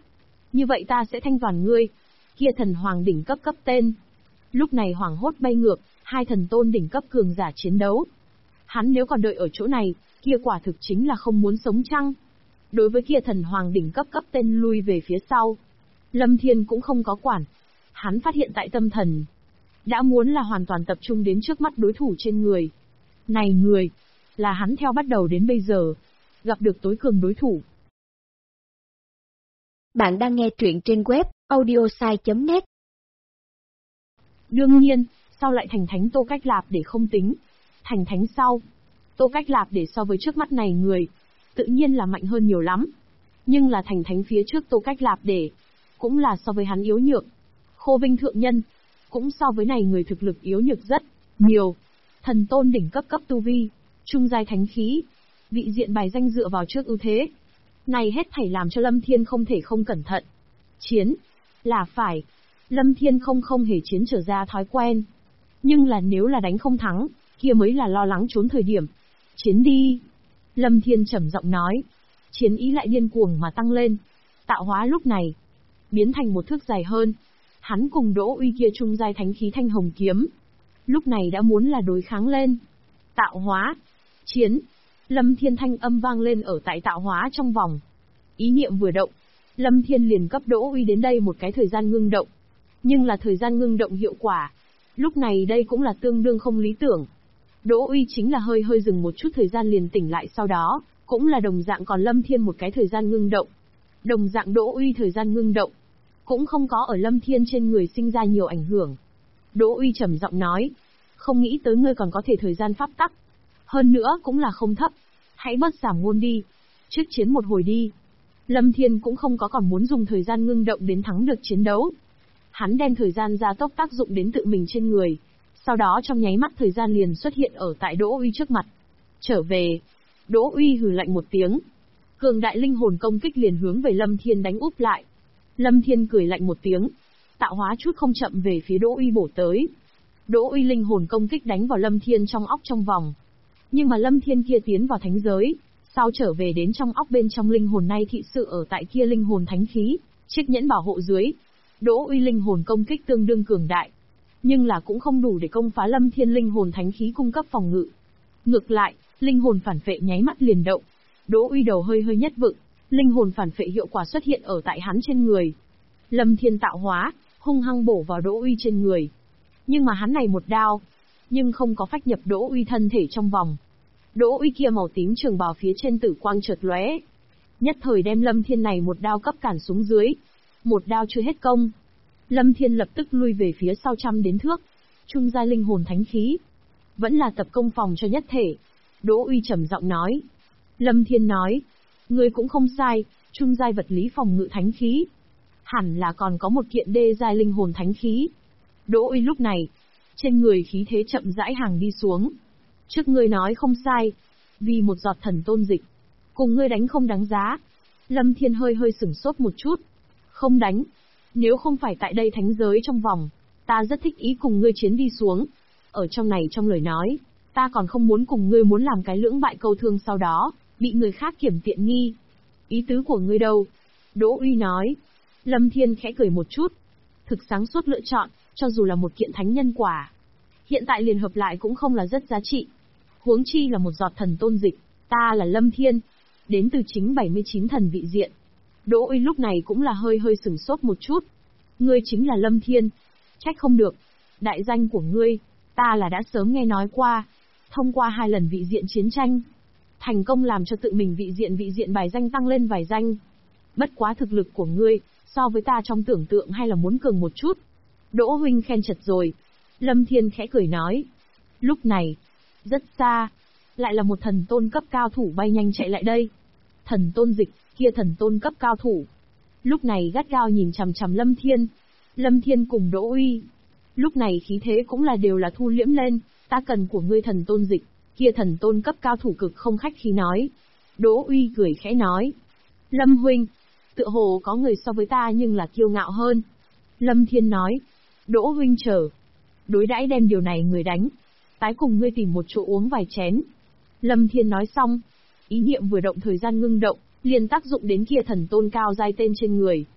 Như vậy ta sẽ thanh toàn ngươi. Kia thần hoàng đỉnh cấp cấp tên. Lúc này hoảng hốt bay ngược, hai thần tôn đỉnh cấp cường giả chiến đấu. Hắn nếu còn đợi ở chỗ này, kia quả thực chính là không muốn sống chăng? Đối với kia thần hoàng đỉnh cấp cấp tên lui về phía sau, Lâm Thiên cũng không có quản. Hắn phát hiện tại tâm thần, đã muốn là hoàn toàn tập trung đến trước mắt đối thủ trên người. Này người, là hắn theo bắt đầu đến bây giờ, gặp được tối cường đối thủ. Bạn đang nghe truyện trên web audiosai.net. Đương nhiên, sau lại thành thánh Tô Cách Lạp để không tính. Thành thánh sau, Tô Cách Lạp để so với trước mắt này người, tự nhiên là mạnh hơn nhiều lắm. Nhưng là thành thánh phía trước Tô Cách Lạp để, cũng là so với hắn yếu nhược. Khô Vinh thượng nhân, cũng so với này người thực lực yếu nhược rất nhiều. Thần tôn đỉnh cấp cấp tu vi, trung giai thánh khí, vị diện bài danh dựa vào trước ưu thế. Này hết thảy làm cho Lâm Thiên không thể không cẩn thận. Chiến, là phải. Lâm Thiên không hề chiến trở ra thói quen. Nhưng là nếu là đánh không thắng, kia mới là lo lắng trốn thời điểm. Chiến đi. Lâm Thiên trầm giọng nói. Chiến ý lại điên cuồng mà tăng lên. Tạo hóa lúc này, biến thành một thước dài hơn. Hắn cùng Đỗ Uy kia trung giai thánh khí thanh hồng kiếm. Lúc này đã muốn là đối kháng lên. Tạo hóa. Chiến. Lâm Thiên thanh âm vang lên ở tại tạo hóa trong vòng. Ý niệm vừa động, Lâm Thiên liền cấp Đỗ Uy đến đây một cái thời gian ngưng động. Nhưng là thời gian ngưng động hiệu quả. Lúc này đây cũng là tương đương không lý tưởng. Đỗ Uy chính là hơi dừng một chút thời gian liền tỉnh lại sau đó, cũng là đồng dạng còn Lâm Thiên một cái thời gian ngưng động. Đồng dạng Đỗ Uy thời gian ngưng động, cũng không có ở Lâm Thiên trên người sinh ra nhiều ảnh hưởng. Đỗ Uy trầm giọng nói, không nghĩ tới ngươi còn có thể thời gian pháp tắc. Hơn nữa cũng là không thấp. Hãy bớt giảm ngôn đi. Trước chiến một hồi đi. Lâm Thiên cũng không có còn muốn dùng thời gian ngưng động đến thắng được chiến đấu. Hắn đem thời gian gia tốc tác dụng đến tự mình trên người. Sau đó trong nháy mắt thời gian liền xuất hiện ở tại Đỗ Uy trước mặt. Trở về. Đỗ Uy hừ lạnh một tiếng. Cường đại linh hồn công kích liền hướng về Lâm Thiên đánh úp lại. Lâm Thiên cười lạnh một tiếng. Tạo hóa chút không chậm về phía Đỗ Uy bổ tới. Đỗ Uy linh hồn công kích đánh vào Lâm Thiên trong óc trong vòng. Nhưng mà Lâm Thiên kia tiến vào thánh giới, sau trở về đến trong óc bên trong linh hồn nay thị sự ở tại kia linh hồn thánh khí, chiếc nhẫn bảo hộ dưới. Đỗ Uy linh hồn công kích tương đương cường đại, nhưng là cũng không đủ để công phá Lâm Thiên linh hồn thánh khí cung cấp phòng ngự. Ngược lại, linh hồn phản phệ nháy mắt liền động. Đỗ Uy đầu hơi nhất vựng, linh hồn phản phệ hiệu quả xuất hiện ở tại hắn trên người. Lâm Thiên tạo hóa, hung hăng bổ vào Đỗ Uy trên người. Nhưng mà hắn này một đao, nhưng không có phách nhập Đỗ Uy thân thể trong vòng. Đỗ Uy kia màu tím trường bào phía trên tử quang chợt lóe, nhất thời đem Lâm Thiên này một đao cấp cản xuống dưới. Một đao chưa hết công, Lâm Thiên lập tức lui về phía sau trăm đến thước. Trung giai linh hồn thánh khí, vẫn là tập công phòng cho nhất thể. Đỗ Uy trầm giọng nói. Lâm Thiên nói, ngươi cũng không sai, trung giai vật lý phòng ngự thánh khí, hẳn là còn có một kiện đê giai linh hồn thánh khí. Đỗ Uy lúc này, trên người khí thế chậm rãi hàng đi xuống. Trước ngươi nói không sai, vì một giọt thần tôn dịch, cùng ngươi đánh không đáng giá. Lâm Thiên hơi sửng sốt một chút. Không đánh, nếu không phải tại đây thánh giới trong vòng, ta rất thích ý cùng ngươi chiến đi xuống. Ở trong này trong lời nói, ta còn không muốn cùng ngươi muốn làm cái lưỡng bại câu thương sau đó, bị người khác kiểm tiện nghi. Ý tứ của ngươi đâu? Đỗ Uy nói. Lâm Thiên khẽ cười một chút. Thực sáng suốt lựa chọn, cho dù là một kiện thánh nhân quả, hiện tại liền hợp lại cũng không là rất giá trị. Huống chi là một giọt thần tôn dịch, ta là Lâm Thiên, đến từ chính 79 thần vị diện. Đỗ Uy lúc này cũng là hơi sửng sốt một chút. Ngươi chính là Lâm Thiên? Trách không được. Đại danh của ngươi, ta là đã sớm nghe nói qua. Thông qua 2 lần vị diện chiến tranh, thành công làm cho tự mình vị diện bài danh tăng lên vài danh. Bất quá thực lực của ngươi, so với ta trong tưởng tượng hay là muốn cường một chút. Đỗ huynh khen chật rồi. Lâm Thiên khẽ cười nói. Lúc này, rất xa, lại là một thần tôn cấp cao thủ bay nhanh chạy lại đây. Thần tôn dịch, kia thần tôn cấp cao thủ. Lúc này gắt gao nhìn chằm chằm Lâm Thiên. Lâm Thiên cùng Đỗ Uy. Lúc này khí thế cũng là đều là thu liễm lên. Ta cần của ngươi thần tôn dịch, kia thần tôn cấp cao thủ cực không khách khí nói. Đỗ Uy cười khẽ nói. Lâm huynh, tựa hồ có người so với ta nhưng là kiêu ngạo hơn. Lâm Thiên nói. Đỗ huynh chờ. Đối đãi đem điều này người đánh. Tái cùng ngươi tìm một chỗ uống vài chén. Lâm Thiên nói xong. Ý niệm vừa động thời gian ngưng động, liền tác dụng đến kia thần tôn cao giai tên trên người.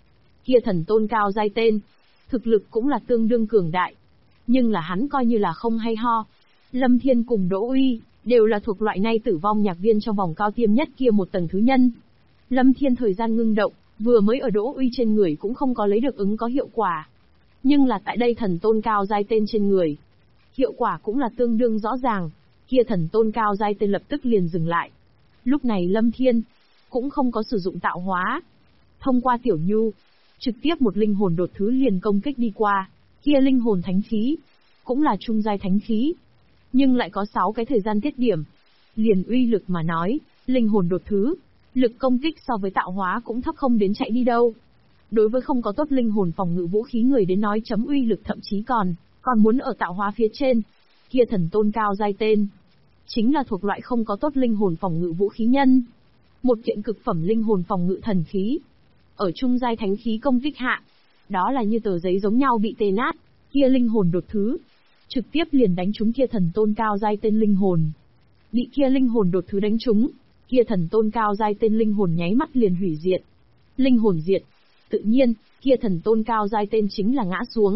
kia thần tôn cao giai tên, thực lực cũng là tương đương cường đại. Nhưng là hắn coi như là không hay ho. Lâm Thiên cùng Đỗ Uy, đều là thuộc loại nay tử vong nhạc viên trong vòng cao tiêm nhất kia một tầng thứ nhân. Lâm Thiên thời gian ngưng động, vừa mới ở Đỗ Uy trên người cũng không có lấy được ứng có hiệu quả. Nhưng là tại đây thần tôn cao giai tên trên người, hiệu quả cũng là tương đương rõ ràng, kia thần tôn cao giai tên lập tức liền dừng lại. Lúc này Lâm Thiên, cũng không có sử dụng tạo hóa. Thông qua tiểu nhu, trực tiếp một linh hồn đột thứ liền công kích đi qua, kia linh hồn thánh khí, cũng là trung giai thánh khí. Nhưng lại có 6 cái thời gian tiết điểm. Liền uy lực mà nói, linh hồn đột thứ, lực công kích so với tạo hóa cũng thấp không đến chạy đi đâu. Đối với không có tốt linh hồn phòng ngự vũ khí người đến nói chấm uy lực thậm chí còn muốn ở tạo hóa phía trên. Kia thần tôn cao giai tên, chính là thuộc loại không có tốt linh hồn phòng ngự vũ khí nhân. Một kiện cực phẩm linh hồn phòng ngự thần khí. Ở trung giai thánh khí công kích hạ, đó là như tờ giấy giống nhau bị tê nát, kia linh hồn đột thứ, trực tiếp liền đánh trúng kia thần tôn cao giai tên linh hồn. Bị kia linh hồn đột thứ đánh trúng, kia thần tôn cao giai tên linh hồn nháy mắt liền hủy diệt. Linh hồn diệt, tự nhiên, kia thần tôn cao giai tên chính là ngã xuống.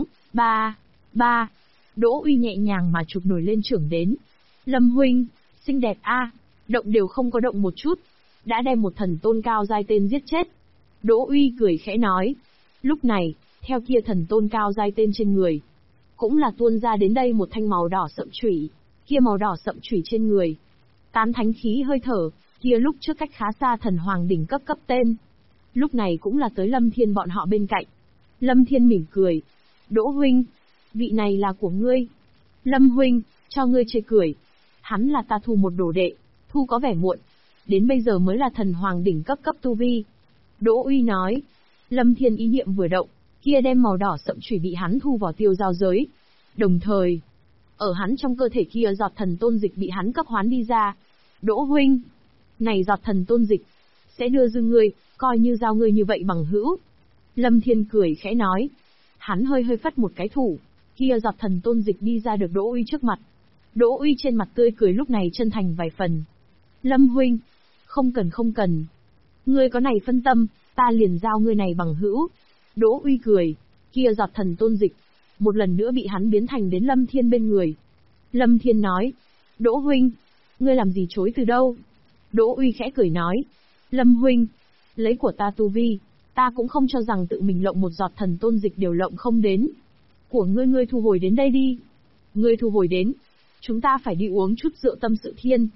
Ba. Đỗ Uy nhẹ nhàng mà chụp nổi lên trưởng đến. Lâm huynh, xinh đẹp a, động đều không có động một chút, đã đem một thần tôn cao giai tên giết chết. Đỗ Uy cười khẽ nói. Lúc này, theo kia thần tôn cao giai tên trên người, cũng là tuôn ra đến đây một thanh màu đỏ sậm chủy, kia màu đỏ sậm chủy trên người, tán thánh khí hơi thở, kia lúc trước cách khá xa thần hoàng đỉnh cấp tên. Lúc này cũng là tới Lâm Thiên bọn họ bên cạnh. Lâm Thiên mỉm cười. Đỗ huynh, vị này là của ngươi. Lâm huynh, cho ngươi chê cười. Hắn là ta thu một đồ đệ, thu có vẻ muộn. Đến bây giờ mới là thần hoàng đỉnh cấp tu vi. Đỗ Uy nói. Lâm Thiên ý niệm vừa động, kia đem màu đỏ sậm chủy bị hắn thu vào tiêu giao giới. Đồng thời, ở hắn trong cơ thể kia giọt thần tôn dịch bị hắn cấp hoán đi ra. Đỗ huynh, này giọt thần tôn dịch, sẽ đưa dư ngươi, coi như giao ngươi như vậy bằng hữu. Lâm Thiên cười khẽ nói. Hắn hơi phất một cái thủ, kia giọt thần tôn dịch đi ra được Đỗ Uy trước mặt. Đỗ Uy trên mặt tươi cười lúc này chân thành vài phần. Lâm huynh, không cần. Ngươi có này phân tâm, ta liền giao ngươi này bằng hữu. Đỗ Uy cười, kia giọt thần tôn dịch, một lần nữa bị hắn biến thành đến Lâm Thiên bên người. Lâm Thiên nói. Đỗ huynh, ngươi làm gì chối từ đâu? Đỗ Uy khẽ cười nói. Lâm huynh, lấy của ta tu vi, ta cũng không cho rằng tự mình lộng một giọt thần tôn dịch đều lộng không đến. Của ngươi thu hồi đến đây đi. Ngươi thu hồi đến, chúng ta phải đi uống chút rượu tâm sự thiên.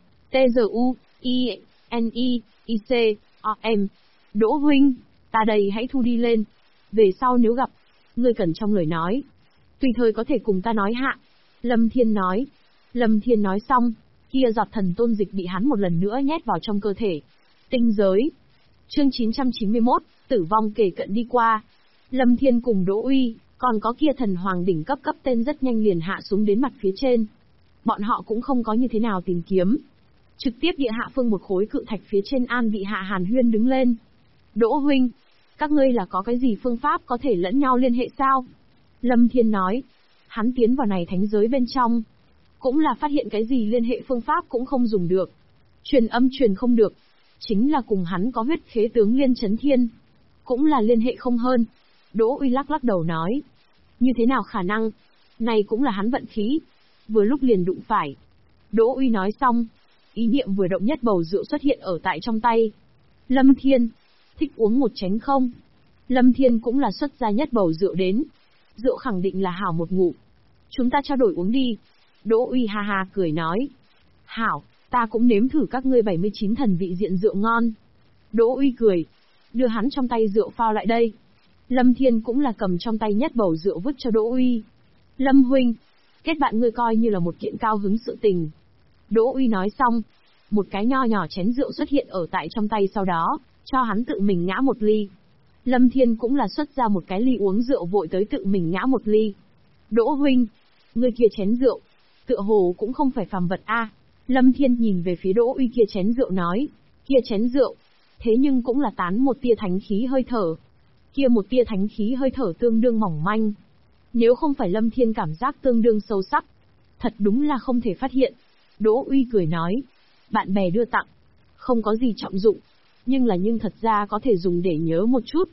T-Z-U-I-N-E-I-C-O-M. Đỗ huynh, ta đây hãy thu đi lên. Về sau nếu gặp, ngươi cần trong lời nói, tùy thời có thể cùng ta nói hạ. Lâm Thiên nói. Lâm Thiên nói xong, kia giọt thần tôn dịch bị hắn một lần nữa nhét vào trong cơ thể. Tinh giới. Chương 991, tử vong kề cận đi qua. Lâm Thiên cùng Đỗ Uy, còn có kia thần hoàng đỉnh cấp tên rất nhanh liền hạ xuống đến mặt phía trên. Bọn họ cũng không có như thế nào tìm kiếm. Trực tiếp địa hạ phương một khối cự thạch phía trên an vị hạ hàn huyên đứng lên. Đỗ huynh, các ngươi là có cái gì phương pháp có thể lẫn nhau liên hệ sao? Lâm Thiên nói. Hắn tiến vào này thánh giới bên trong, cũng là phát hiện cái gì liên hệ phương pháp cũng không dùng được. Truyền âm truyền không được. Chính là cùng hắn có huyết khế tướng liên chấn thiên, cũng là liên hệ không hơn. Đỗ Uy lắc đầu nói. Như thế nào khả năng? Này cũng là hắn vận khí. Vừa lúc liền đụng phải. Đỗ Uy nói xong, ý niệm vừa động nhất bầu rượu xuất hiện ở tại trong tay. Lâm Thiên, thích uống một chén không? Lâm Thiên cũng là xuất ra nhất bầu rượu đến. Rượu khẳng định là hảo một ngụm. Chúng ta trao đổi uống đi. Đỗ Uy ha ha cười nói. Hảo, ta cũng nếm thử các ngươi 79 thần vị diện rượu ngon. Đỗ Uy cười, đưa hắn trong tay rượu phao lại đây. Lâm Thiên cũng là cầm trong tay nhất bầu rượu vứt cho Đỗ Uy. Lâm huynh, kết bạn ngươi coi như là một kiện cao hứng sự tình. Đỗ Uy nói xong, một cái nho nhỏ chén rượu xuất hiện ở tại trong tay, sau đó cho hắn tự mình ngã một ly. Lâm Thiên cũng là xuất ra một cái ly uống rượu vội tới tự mình ngã một ly. Đỗ huynh, ngươi kia chén rượu, tựa hồ cũng không phải phàm vật a. Lâm Thiên nhìn về phía Đỗ Uy kia chén rượu nói, kia chén rượu, thế nhưng cũng là tán một tia thánh khí hơi thở. Kia một tia thánh khí hơi thở tương đương mỏng manh. Nếu không phải Lâm Thiên cảm giác tương đương sâu sắc, thật đúng là không thể phát hiện. Đỗ Uy cười nói, bạn bè đưa tặng, không có gì trọng dụng, nhưng thật ra có thể dùng để nhớ một chút.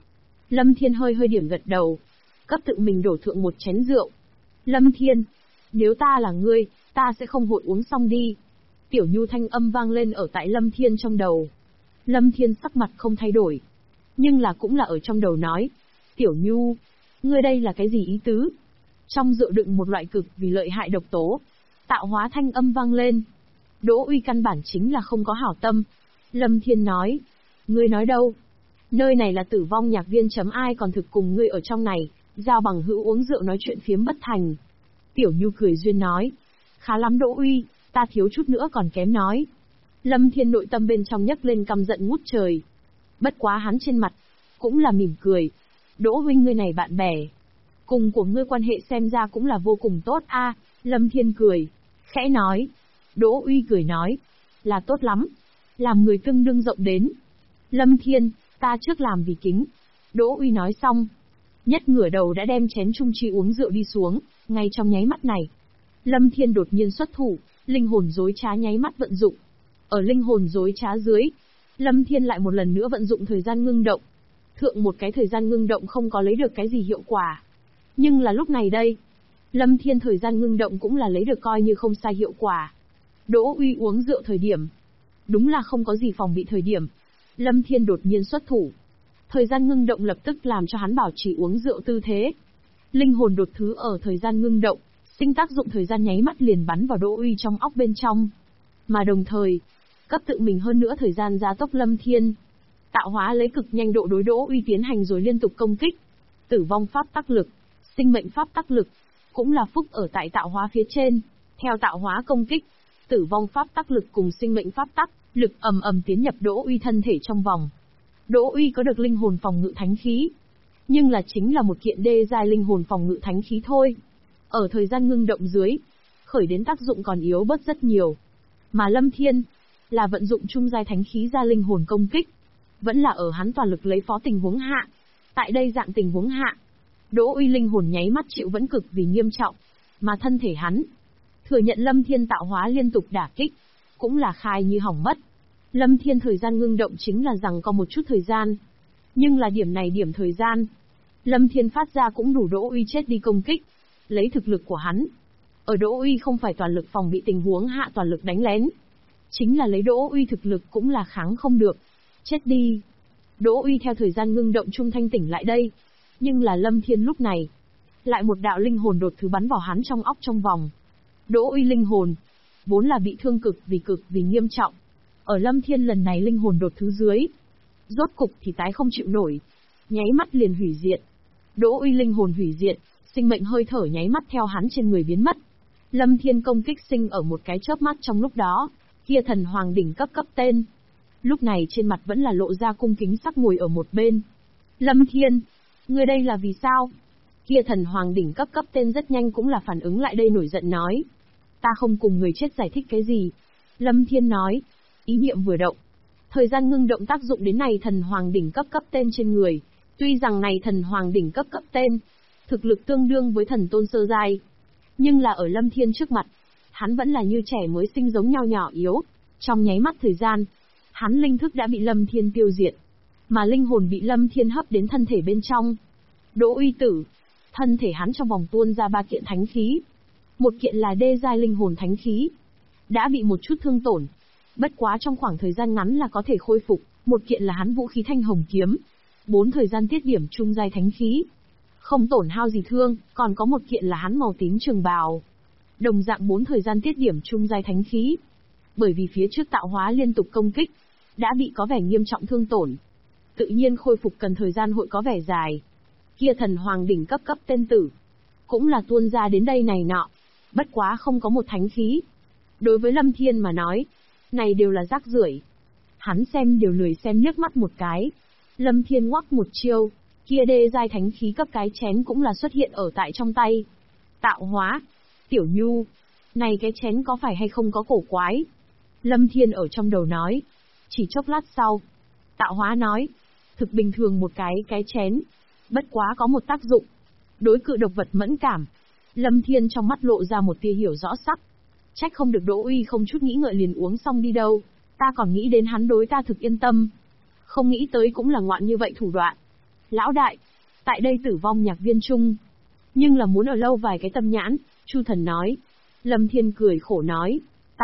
Lâm Thiên hơi hơi điểm gật đầu, cấp tự mình đổ thượng một chén rượu. Lâm Thiên, nếu ta là ngươi, ta sẽ không vội uống xong đi. Tiểu Nhu thanh âm vang lên ở tại Lâm Thiên trong đầu. Lâm Thiên sắc mặt không thay đổi, nhưng là cũng là ở trong đầu nói. Tiểu Nhu, ngươi đây là cái gì ý tứ? Trong rượu đựng một loại cực vì lợi hại độc tố. Tạo hóa thanh âm vang lên. Đỗ Uy căn bản chính là không có hảo tâm. Lâm Thiên nói. Ngươi nói đâu? Nơi này là Tử Vong Nhạc Viên chấm ai còn thực cùng ngươi ở trong này, giao bằng hữu uống rượu nói chuyện phiếm bất thành. Tiểu Nhu cười duyên nói. Khá lắm Đỗ Uy, ta thiếu chút nữa còn kém nói. Lâm Thiên nội tâm bên trong nhấc lên căm giận ngút trời. Bất quá hắn trên mặt, cũng là mỉm cười. Đỗ huynh ngươi này bạn bè, cùng của ngươi quan hệ xem ra cũng là vô cùng tốt a. Lâm Thiên cười, khẽ nói. Đỗ Uy cười nói. Là tốt lắm. Làm người tương đương rộng đến. Lâm Thiên, ta trước làm vì kính. Đỗ Uy nói xong, nhất ngửa đầu đã đem chén trung chi uống rượu đi xuống, ngay trong nháy mắt này. Lâm Thiên đột nhiên xuất thủ, linh hồn dối trá nháy mắt vận dụng. Ở linh hồn dối trá dưới, Lâm Thiên lại một lần nữa vận dụng thời gian ngưng động. Thượng một cái thời gian ngưng động không có lấy được cái gì hiệu quả. Nhưng là lúc này đây, Lâm Thiên thời gian ngưng động cũng là lấy được coi như không sai hiệu quả. Đỗ Uy uống rượu thời điểm, đúng là không có gì phòng bị thời điểm. Lâm Thiên đột nhiên xuất thủ. Thời gian ngưng động lập tức làm cho hắn bảo trì uống rượu tư thế. Linh hồn đột thứ ở thời gian ngưng động, sinh tác dụng thời gian nháy mắt liền bắn vào Đỗ Uy trong óc bên trong. Mà đồng thời, cấp tự mình hơn nữa thời gian gia tốc Lâm Thiên. Tạo hóa lấy cực nhanh độ đối Đỗ Uy tiến hành rồi liên tục công kích. Tử vong pháp tắc lực, sinh mệnh pháp tắc lực, cũng là phúc ở tại tạo hóa phía trên. Theo tạo hóa công kích, tử vong pháp tắc lực cùng sinh mệnh pháp tắc lực ầm ầm tiến nhập Đỗ Uy thân thể trong vòng. Đỗ Uy có được linh hồn phòng ngự thánh khí, nhưng là chính là một kiện đê giai linh hồn phòng ngự thánh khí thôi. Ở thời gian ngưng động dưới, khởi đến tác dụng còn yếu bớt rất nhiều. Mà Lâm Thiên là vận dụng trung giai thánh khí ra linh hồn công kích, vẫn là ở hắn toàn lực lấy phó tình huống hạ. Tại đây dạng tình huống hạ, Đỗ Uy linh hồn nháy mắt chịu vẫn cực vì nghiêm trọng, mà thân thể hắn thừa nhận Lâm Thiên tạo hóa liên tục đả kích, cũng là khai như hỏng mất. Lâm Thiên thời gian ngưng động chính là rằng có một chút thời gian, nhưng là điểm này điểm thời gian, Lâm Thiên phát ra cũng đủ Đỗ Uy chết đi công kích. Lấy thực lực của hắn, ở Đỗ Uy không phải toàn lực phòng bị tình huống hạ toàn lực đánh lén, chính là lấy Đỗ Uy thực lực cũng là kháng không được. Chết đi. Đỗ Uy theo thời gian ngưng động trung thanh tỉnh lại đây, nhưng là Lâm Thiên lúc này lại một đạo linh hồn đột thứ bắn vào hắn trong óc trong vòng. Đỗ Uy linh hồn vốn là bị thương cực vì nghiêm trọng, ở Lâm Thiên lần này linh hồn đột thứ dưới, rốt cục thì tái không chịu nổi, nháy mắt liền hủy diệt. Đỗ Uy linh hồn hủy diệt, sinh mệnh hơi thở nháy mắt theo hắn trên người biến mất. Lâm Thiên công kích sinh ở một cái chớp mắt trong lúc đó, kia thần hoàng đỉnh cấp tên. Lúc này trên mặt vẫn là lộ ra cung kính sắc ngồi ở một bên. Lâm Thiên, ngươi đây là vì sao? Kia thần hoàng đỉnh cấp tên rất nhanh cũng là phản ứng lại đây nổi giận nói. Ta không cùng người chết giải thích cái gì. Lâm Thiên nói, ý niệm vừa động. Thời gian ngưng động tác dụng đến này thần hoàng đỉnh cấp tên trên người. Tuy rằng này thần hoàng đỉnh cấp tên, thực lực tương đương với thần tôn sơ giai, nhưng là ở Lâm Thiên trước mặt, hắn vẫn là như trẻ mới sinh giống nhau nhỏ yếu. Trong nháy mắt thời gian, hắn linh thức đã bị Lâm Thiên tiêu diệt, mà linh hồn bị Lâm Thiên hấp đến thân thể bên trong. Đỗ Uy tử, thân thể hắn trong vòng tuôn ra 3 kiện thánh khí. Một kiện là đê giai linh hồn thánh khí, đã bị một chút thương tổn, bất quá trong khoảng thời gian ngắn là có thể khôi phục. Một kiện là hắn vũ khí thanh hồng kiếm, 4 thời gian tiết điểm trung giai thánh khí, không tổn hao gì thương, còn có một kiện là hắn màu tím trường bào, đồng dạng 4 thời gian tiết điểm trung giai thánh khí. Bởi vì phía trước tạo hóa liên tục công kích, đã bị có vẻ nghiêm trọng thương tổn, tự nhiên khôi phục cần thời gian hội có vẻ dài. Kia thần hoàng đỉnh cấp tên tử, cũng là tuôn ra đến đây này nọ, bất quá không có một thánh khí. Đối với Lâm Thiên mà nói, này đều là rác rưởi. Hắn xem đều lười xem liếc mắt một cái. Lâm Thiên ngoắc một chiêu, kia đê giai thánh khí cấp cái chén cũng là xuất hiện ở tại trong tay. Tạo hóa, Tiểu Nhu, này cái chén có phải hay không có cổ quái? Lâm Thiên ở trong đầu nói. Chỉ chốc lát sau, Tạo hóa nói, thực bình thường một cái chén, bất quá có một tác dụng, đối cự độc vật mẫn cảm. Lâm Thiên trong mắt lộ ra một tia hiểu rõ sắc. Trách không được Đỗ Uy không chút nghĩ ngợi liền uống xong đi đâu, ta còn nghĩ đến hắn đối ta thực yên tâm. Không nghĩ tới cũng là ngoạn như vậy thủ đoạn. Lão đại, tại đây Tử Vong Nhạc Viên chung, nhưng là muốn ở lâu vài cái tâm nhãn, Chu Thần nói. Lâm Thiên cười khổ nói,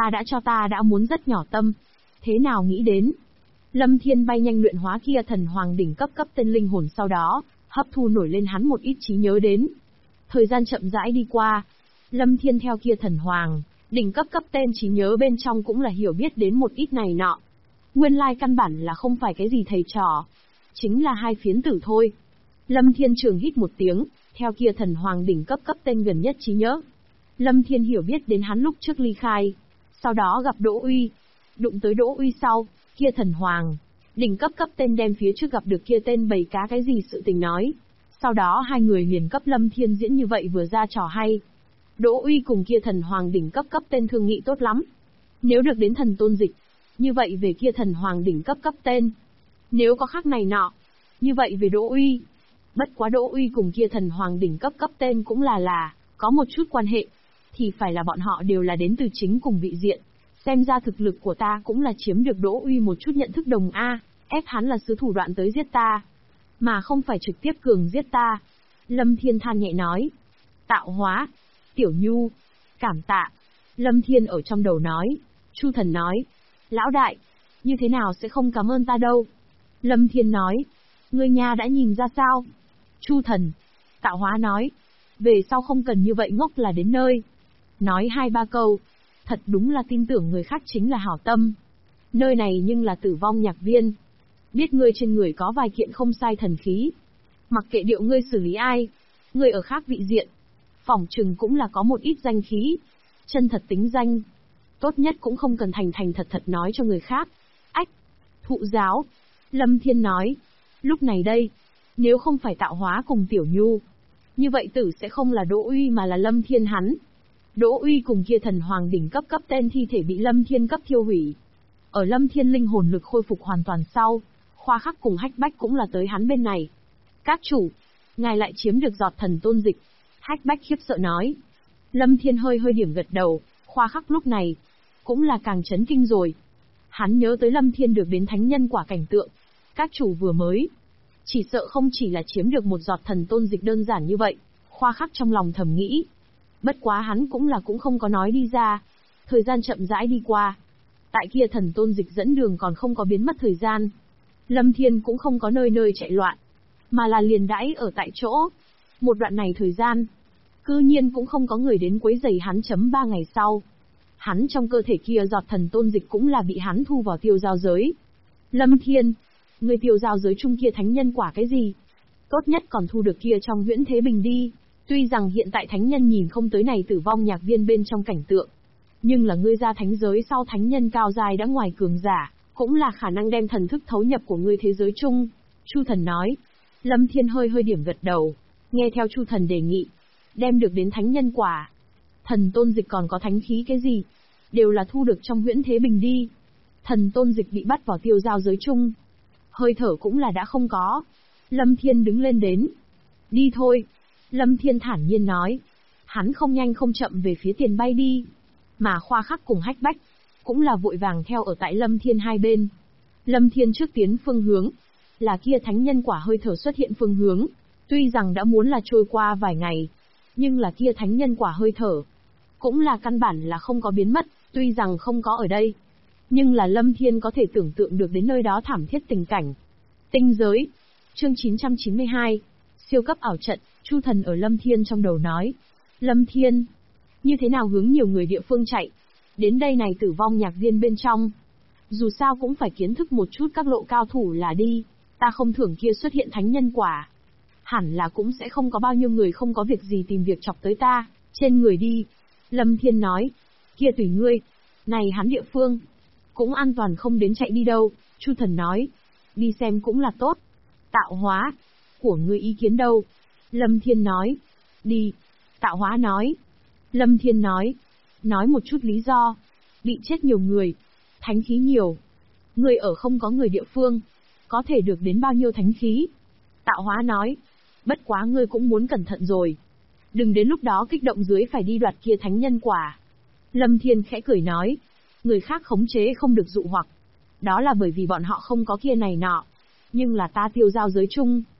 ta đã muốn rất nhỏ tâm. Thế nào nghĩ đến? Lâm Thiên bay nhanh luyện hóa kia thần hoàng đỉnh cấp tên linh hồn, sau đó hấp thu nổi lên hắn một ít trí nhớ đến. Thời gian chậm rãi đi qua, Lâm Thiên theo kia thần hoàng đỉnh cấp tên trí nhớ bên trong cũng là hiểu biết đến một ít này nọ. Nguyên lai căn bản là không phải cái gì thầy trò, chính là hai phiến tử thôi. Lâm Thiên trường hít một tiếng, theo kia thần hoàng đỉnh cấp tên gần nhất trí nhớ. Lâm Thiên hiểu biết đến hắn lúc trước ly khai, sau đó gặp Đỗ Uy. Đụng tới Đỗ Uy sau, kia thần hoàng đỉnh cấp tên đem phía trước gặp được kia tên bầy cá cái gì sự tình nói. Sau đó hai người liền cấp Lâm Thiên diễn như vậy vừa ra trò hay. Đỗ Uy cùng kia thần hoàng đỉnh cấp tên thương nghị tốt lắm. Nếu được đến thần tôn dịch, như vậy về kia thần hoàng đỉnh cấp tên. Nếu có khác này nọ, như vậy về Đỗ Uy. Bất quá Đỗ Uy cùng kia thần hoàng đỉnh cấp tên cũng là có một chút quan hệ, thì phải là bọn họ đều là đến từ chính cùng vị diện. Xem ra thực lực của ta cũng là chiếm được Đỗ Uy một chút nhận thức đồng A, ép hắn là sứ thủ đoạn tới giết ta, mà không phải trực tiếp cường giết ta. Lâm Thiên than nhẹ nói. Tạo hóa, Tiểu Nhu, cảm tạ. Lâm Thiên ở trong đầu nói. Chu Thần nói. Lão đại, như thế nào sẽ không cảm ơn ta đâu? Lâm Thiên nói. Ngươi nha đã nhìn ra sao? Chu Thần. Tạo hóa nói. Về sau không cần như vậy ngốc là đến nơi. Nói 2-3 câu. Thật đúng là tin tưởng người khác chính là hảo tâm. Nơi này nhưng là Tử Vong Nhạc Viên. Biết ngươi trên người có vài kiện không sai thần khí. Mặc kệ điệu ngươi xử lý ai, ngươi ở khác vị diện, phỏng chừng cũng là có một ít danh khí. Chân thật tính danh. Tốt nhất cũng không cần thành thật nói cho người khác. Ách! Thụ giáo! Lâm Thiên nói. Lúc này đây, nếu không phải Tạo Hóa cùng Tiểu Nhu, như vậy tử sẽ không là Đỗ Uy mà là Lâm Thiên hắn. Đỗ Uy cùng kia thần hoàng đỉnh cấp tên thi thể bị Lâm Thiên cấp thiêu hủy. Ở Lâm Thiên linh hồn lực khôi phục hoàn toàn sau, Khoa Khắc cùng Hách Bách cũng là tới hắn bên này. Các chủ, ngài lại chiếm được giọt thần tôn dịch. Hách Bách khiếp sợ nói. Lâm Thiên hơi điểm gật đầu, Khoa Khắc lúc này cũng là càng chấn kinh rồi. Hắn nhớ tới Lâm Thiên được đến thánh nhân quả cảnh tượng. Các chủ vừa mới, chỉ sợ không chỉ là chiếm được một giọt thần tôn dịch đơn giản như vậy. Khoa Khắc trong lòng thầm nghĩ. Bất quá hắn cũng không có nói đi ra. Thời gian chậm rãi đi qua. Tại kia thần tôn dịch dẫn đường còn không có biến mất thời gian. Lâm Thiên cũng không có nơi chạy loạn, mà là liền đãi ở tại chỗ. Một đoạn này thời gian, cư nhiên cũng không có người đến quấy rầy hắn. 3 ngày sau, hắn trong cơ thể kia giọt thần tôn dịch cũng là bị hắn thu vào tiêu giao giới. Lâm Thiên, người tiêu giao giới chung kia thánh nhân quả cái gì? Tốt nhất còn thu được kia trong huyễn thế bình đi. Tuy rằng hiện tại thánh nhân nhìn không tới này Tử Vong Nhạc Viên bên trong cảnh tượng, nhưng là ngươi ra thánh giới sau thánh nhân cao dài đã ngoài cường giả, cũng là khả năng đem thần thức thấu nhập của ngươi thế giới chung. Chu Thần nói. Lâm Thiên hơi điểm gật đầu, nghe theo Chu Thần đề nghị, đem được đến thánh nhân quả. Thần tôn dịch còn có thánh khí cái gì, đều là thu được trong huyễn thế bình đi. Thần tôn dịch bị bắt vào tiêu giao giới chung, hơi thở cũng là đã không có. Lâm Thiên đứng lên đến. Đi thôi. Lâm Thiên thản nhiên nói. Hắn không nhanh không chậm về phía tiền bay đi. Mà Khoa Khắc cùng Hách Bách cũng là vội vàng theo ở tại Lâm Thiên hai bên. Lâm Thiên trước tiến phương hướng, là kia thánh nhân quả hơi thở xuất hiện phương hướng. Tuy rằng đã muốn là trôi qua vài ngày, nhưng là kia thánh nhân quả hơi thở cũng là căn bản là không có biến mất. Tuy rằng không có ở đây, nhưng là Lâm Thiên có thể tưởng tượng được đến nơi đó thảm thiết tình cảnh. Tinh giới. Chương 992. Siêu cấp ảo trận. Chu Thần ở Lâm Thiên trong đầu nói. Lâm Thiên, như thế nào hướng nhiều người địa phương chạy đến đây này Tử Vong Nhạc Viên bên trong? Dù sao cũng phải kiến thức một chút các lộ cao thủ là đi. Ta không thưởng kia xuất hiện thánh nhân quả, hẳn là cũng sẽ không có bao nhiêu người không có việc gì tìm việc chọc tới ta trên người đi. Lâm Thiên nói. Kia tùy ngươi. Này hắn địa phương cũng an toàn không đến chạy đi đâu. Chu Thần nói. Đi xem cũng là tốt. Tạo Hóa, của ngươi ý kiến đâu? Lâm Thiên nói. Đi. Tạo Hóa nói. Lâm Thiên nói. Nói một chút lý do. Bị chết nhiều người, thánh khí nhiều. Ngươi ở không có người địa phương, có thể được đến bao nhiêu thánh khí? Tạo Hóa nói. Bất quá ngươi cũng muốn cẩn thận rồi. Đừng đến lúc đó kích động dưới phải đi đoạt kia thánh nhân quả. Lâm Thiên khẽ cười nói. Người khác khống chế không được dụ hoặc, đó là bởi vì bọn họ không có kia này nọ. Nhưng là ta tiêu giao giới chung,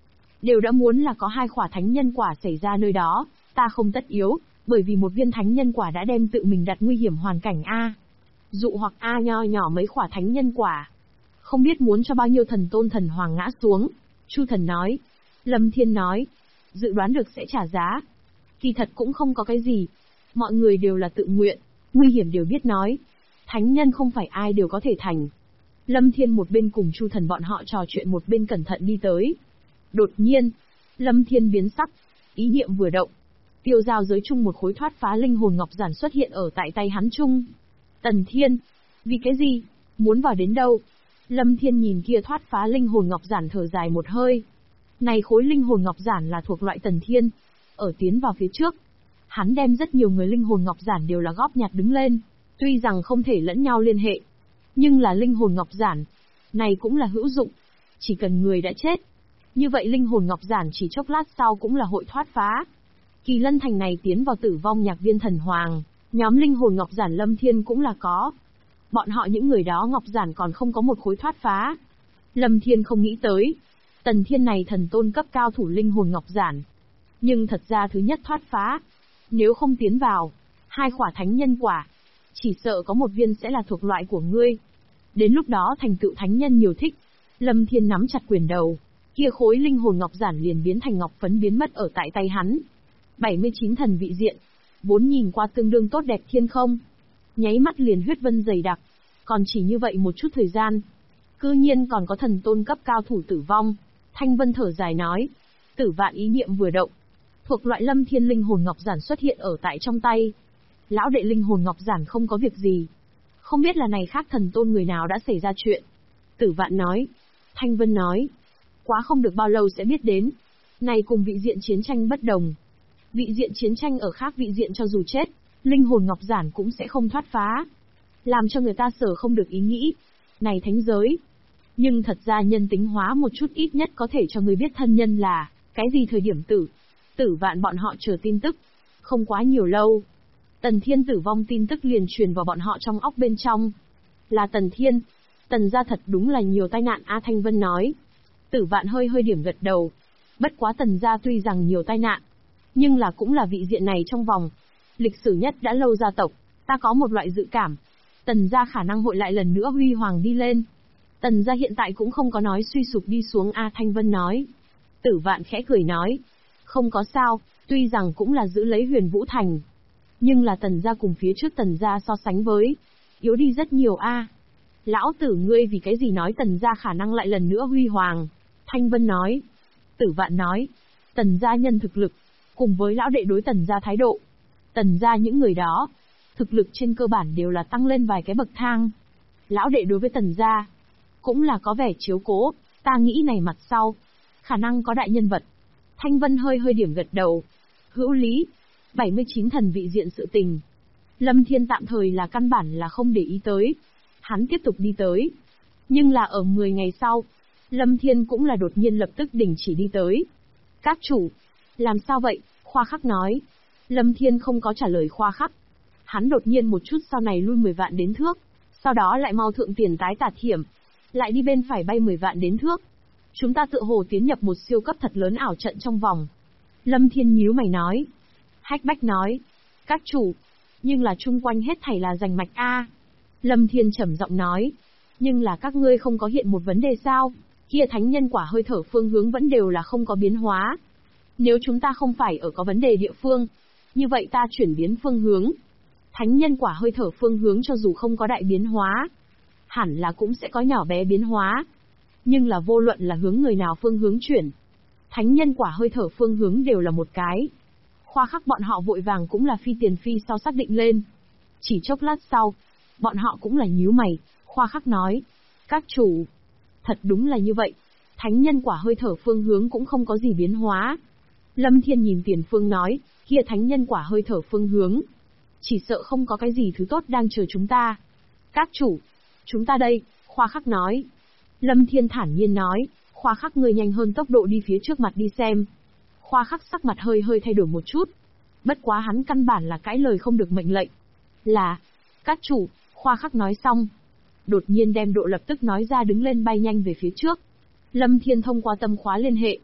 đều đã muốn là có 2 khỏa thánh nhân quả xảy ra nơi đó, ta không tất yếu, bởi vì một viên thánh nhân quả đã đem tự mình đặt nguy hiểm hoàn cảnh a. Dụ hoặc a nho nhỏ mấy khỏa thánh nhân quả. Không biết muốn cho bao nhiêu thần tôn thần hoàng ngã xuống. Chu thần nói. Lâm Thiên nói. Dự đoán được sẽ trả giá. Kỳ thật cũng không có cái gì. Mọi người đều là tự nguyện, nguy hiểm đều biết nói. Thánh nhân không phải ai đều có thể thành. Lâm Thiên một bên cùng Chu thần bọn họ trò chuyện một bên cẩn thận đi tới. Đột nhiên, Lâm Thiên biến sắc, ý niệm vừa động. Tiêu giao giới chung một khối thoát phá linh hồn ngọc giản xuất hiện ở tại tay hắn chung. Tần Thiên, vì cái gì? Muốn vào đến đâu? Lâm Thiên nhìn kia thoát phá linh hồn ngọc giản thở dài một hơi. Này khối linh hồn ngọc giản là thuộc loại Tần Thiên. Ở tiến vào phía trước, hắn đem rất nhiều người linh hồn ngọc giản đều là góp nhặt đứng lên. Tuy rằng không thể lẫn nhau liên hệ, nhưng là linh hồn ngọc giản này cũng là hữu dụng. Chỉ cần người đã chết, như vậy linh hồn ngọc giản chỉ chốc lát sau cũng là hội thoát phá. Kỳ Lân Thành này tiến vào tử vong nhạc viên thần hoàng, nhóm linh hồn ngọc giản Lâm Thiên cũng là có. Bọn họ những người đó ngọc giản còn không có một khối thoát phá. Lâm Thiên không nghĩ tới, Tần Thiên này thần tôn cấp cao thủ linh hồn ngọc giản. Nhưng thật ra thứ nhất thoát phá. Nếu không tiến vào, 2 khỏa thánh nhân quả, chỉ sợ có một viên sẽ là thuộc loại của ngươi. Đến lúc đó thành tựu thánh nhân nhiều thích. Lâm Thiên nắm chặt quyền đầu, kia khối linh hồn ngọc giản liền biến thành ngọc phấn biến mất ở tại tay hắn. 79 thần vị diện, vốn nhìn qua tương đương tốt đẹp thiên không. Nháy mắt liền huyết vân dày đặc, còn chỉ như vậy một chút thời gian. Cư nhiên còn có thần tôn cấp cao thủ tử vong. Thanh Vân thở dài nói, Tử Vạn ý niệm vừa động, thuộc loại Lâm Thiên linh hồn ngọc giản xuất hiện ở tại trong tay. Lão đệ linh hồn ngọc giản không có việc gì. Không biết là này khác thần tôn người nào đã xảy ra chuyện. Tử Vạn nói. Thanh Vân nói. Quá không được bao lâu sẽ biết đến. Này cùng vị diện chiến tranh bất đồng. Vị diện chiến tranh ở khác vị diện cho dù chết, linh hồn ngọc giản cũng sẽ không thoát phá. Làm cho người ta sở không được ý nghĩ. Này thánh giới. Nhưng thật ra nhân tính hóa một chút ít nhất có thể cho người biết thân nhân là, cái gì thời điểm Tử Vạn bọn họ chờ tin tức. Không quá nhiều lâu. Tần Thiên tử vong tin tức liền truyền vào bọn họ trong óc bên trong. Là Tần Thiên. Tần gia thật đúng là nhiều tai nạn A Thanh Vân nói. Tử Vạn hơi hơi điểm gật đầu. Bất quá Tần gia tuy rằng nhiều tai nạn, nhưng là cũng là vị diện này trong vòng lịch sử nhất đã lâu gia tộc. Ta có một loại dự cảm, Tần gia khả năng hội lại lần nữa huy hoàng đi lên. Tần gia hiện tại cũng không có nói suy sụp đi xuống A Thanh Vân nói. Tử Vạn khẽ cười nói. Không có sao, tuy rằng cũng là giữ lấy Huyền Vũ Thành, nhưng là Tần gia cùng phía trước Tần gia so sánh với, yếu đi rất nhiều a. Lão tử ngươi vì cái gì nói Tần gia khả năng lại lần nữa huy hoàng? Thanh Vân nói. Tử Vạn nói. Tần gia nhân thực lực, cùng với lão đệ đối Tần gia thái độ. Tần gia những người đó, thực lực trên cơ bản đều là tăng lên vài cái bậc thang. Lão đệ đối với Tần gia, cũng là có vẻ chiếu cố, ta nghĩ này mặt sau, khả năng có đại nhân vật. Thanh Vân hơi hơi điểm gật đầu. Hữu lý. 79 thần vị diện sự tình, Lâm Thiên tạm thời là căn bản là không để ý tới. Hắn tiếp tục đi tới. Nhưng là ở 10 ngày sau, Lâm Thiên cũng là đột nhiên lập tức đình chỉ đi tới. Các chủ, làm sao vậy? Khoa Khắc nói. Lâm Thiên không có trả lời Khoa Khắc. Hắn đột nhiên một chút sau này lui 10 vạn đến thước, sau đó lại mau thượng tiền tái tạt hiểm, lại đi bên phải bay 10 vạn đến thước. Chúng ta tựa hồ tiến nhập một siêu cấp thật lớn ảo trận trong vòng. Lâm Thiên nhíu mày nói. Hách Bách nói. Các chủ, nhưng là chung quanh hết thảy là rành mạch a. Lâm Thiên trầm giọng nói. Nhưng là các ngươi không có hiện một vấn đề sao? Kia thánh nhân quả hơi thở phương hướng vẫn đều là không có biến hóa. Nếu chúng ta không phải ở có vấn đề địa phương, như vậy ta chuyển biến phương hướng. Thánh nhân quả hơi thở phương hướng cho dù không có đại biến hóa, hẳn là cũng sẽ có nhỏ bé biến hóa. Nhưng là vô luận là hướng người nào phương hướng chuyển, thánh nhân quả hơi thở phương hướng đều là một cái. Khoa Khắc bọn họ vội vàng cũng là phi tiền phi sau xác định lên. Chỉ chốc lát sau, bọn họ cũng là nhíu mày. Khoa Khắc nói. Các chủ, thật đúng là như vậy. Thánh nhân quả hơi thở phương hướng cũng không có gì biến hóa. Lâm Thiên nhìn Tiền Phương nói. Kia thánh nhân quả hơi thở phương hướng, chỉ sợ không có cái gì thứ tốt đang chờ chúng ta. Các chủ, chúng ta đây. Khoa Khắc nói. Lâm Thiên thản nhiên nói. Khoa Khắc ngươi nhanh hơn tốc độ đi phía trước mặt đi xem. Khoa Khắc sắc mặt hơi hơi thay đổi một chút. Bất quá hắn căn bản là cãi lời không được mệnh lệnh. Là, các chủ, Khoa Khắc nói xong. Đột nhiên đem độ lập tức nói ra đứng lên bay nhanh về phía trước. Lâm Thiên thông qua tâm khóa liên hệ.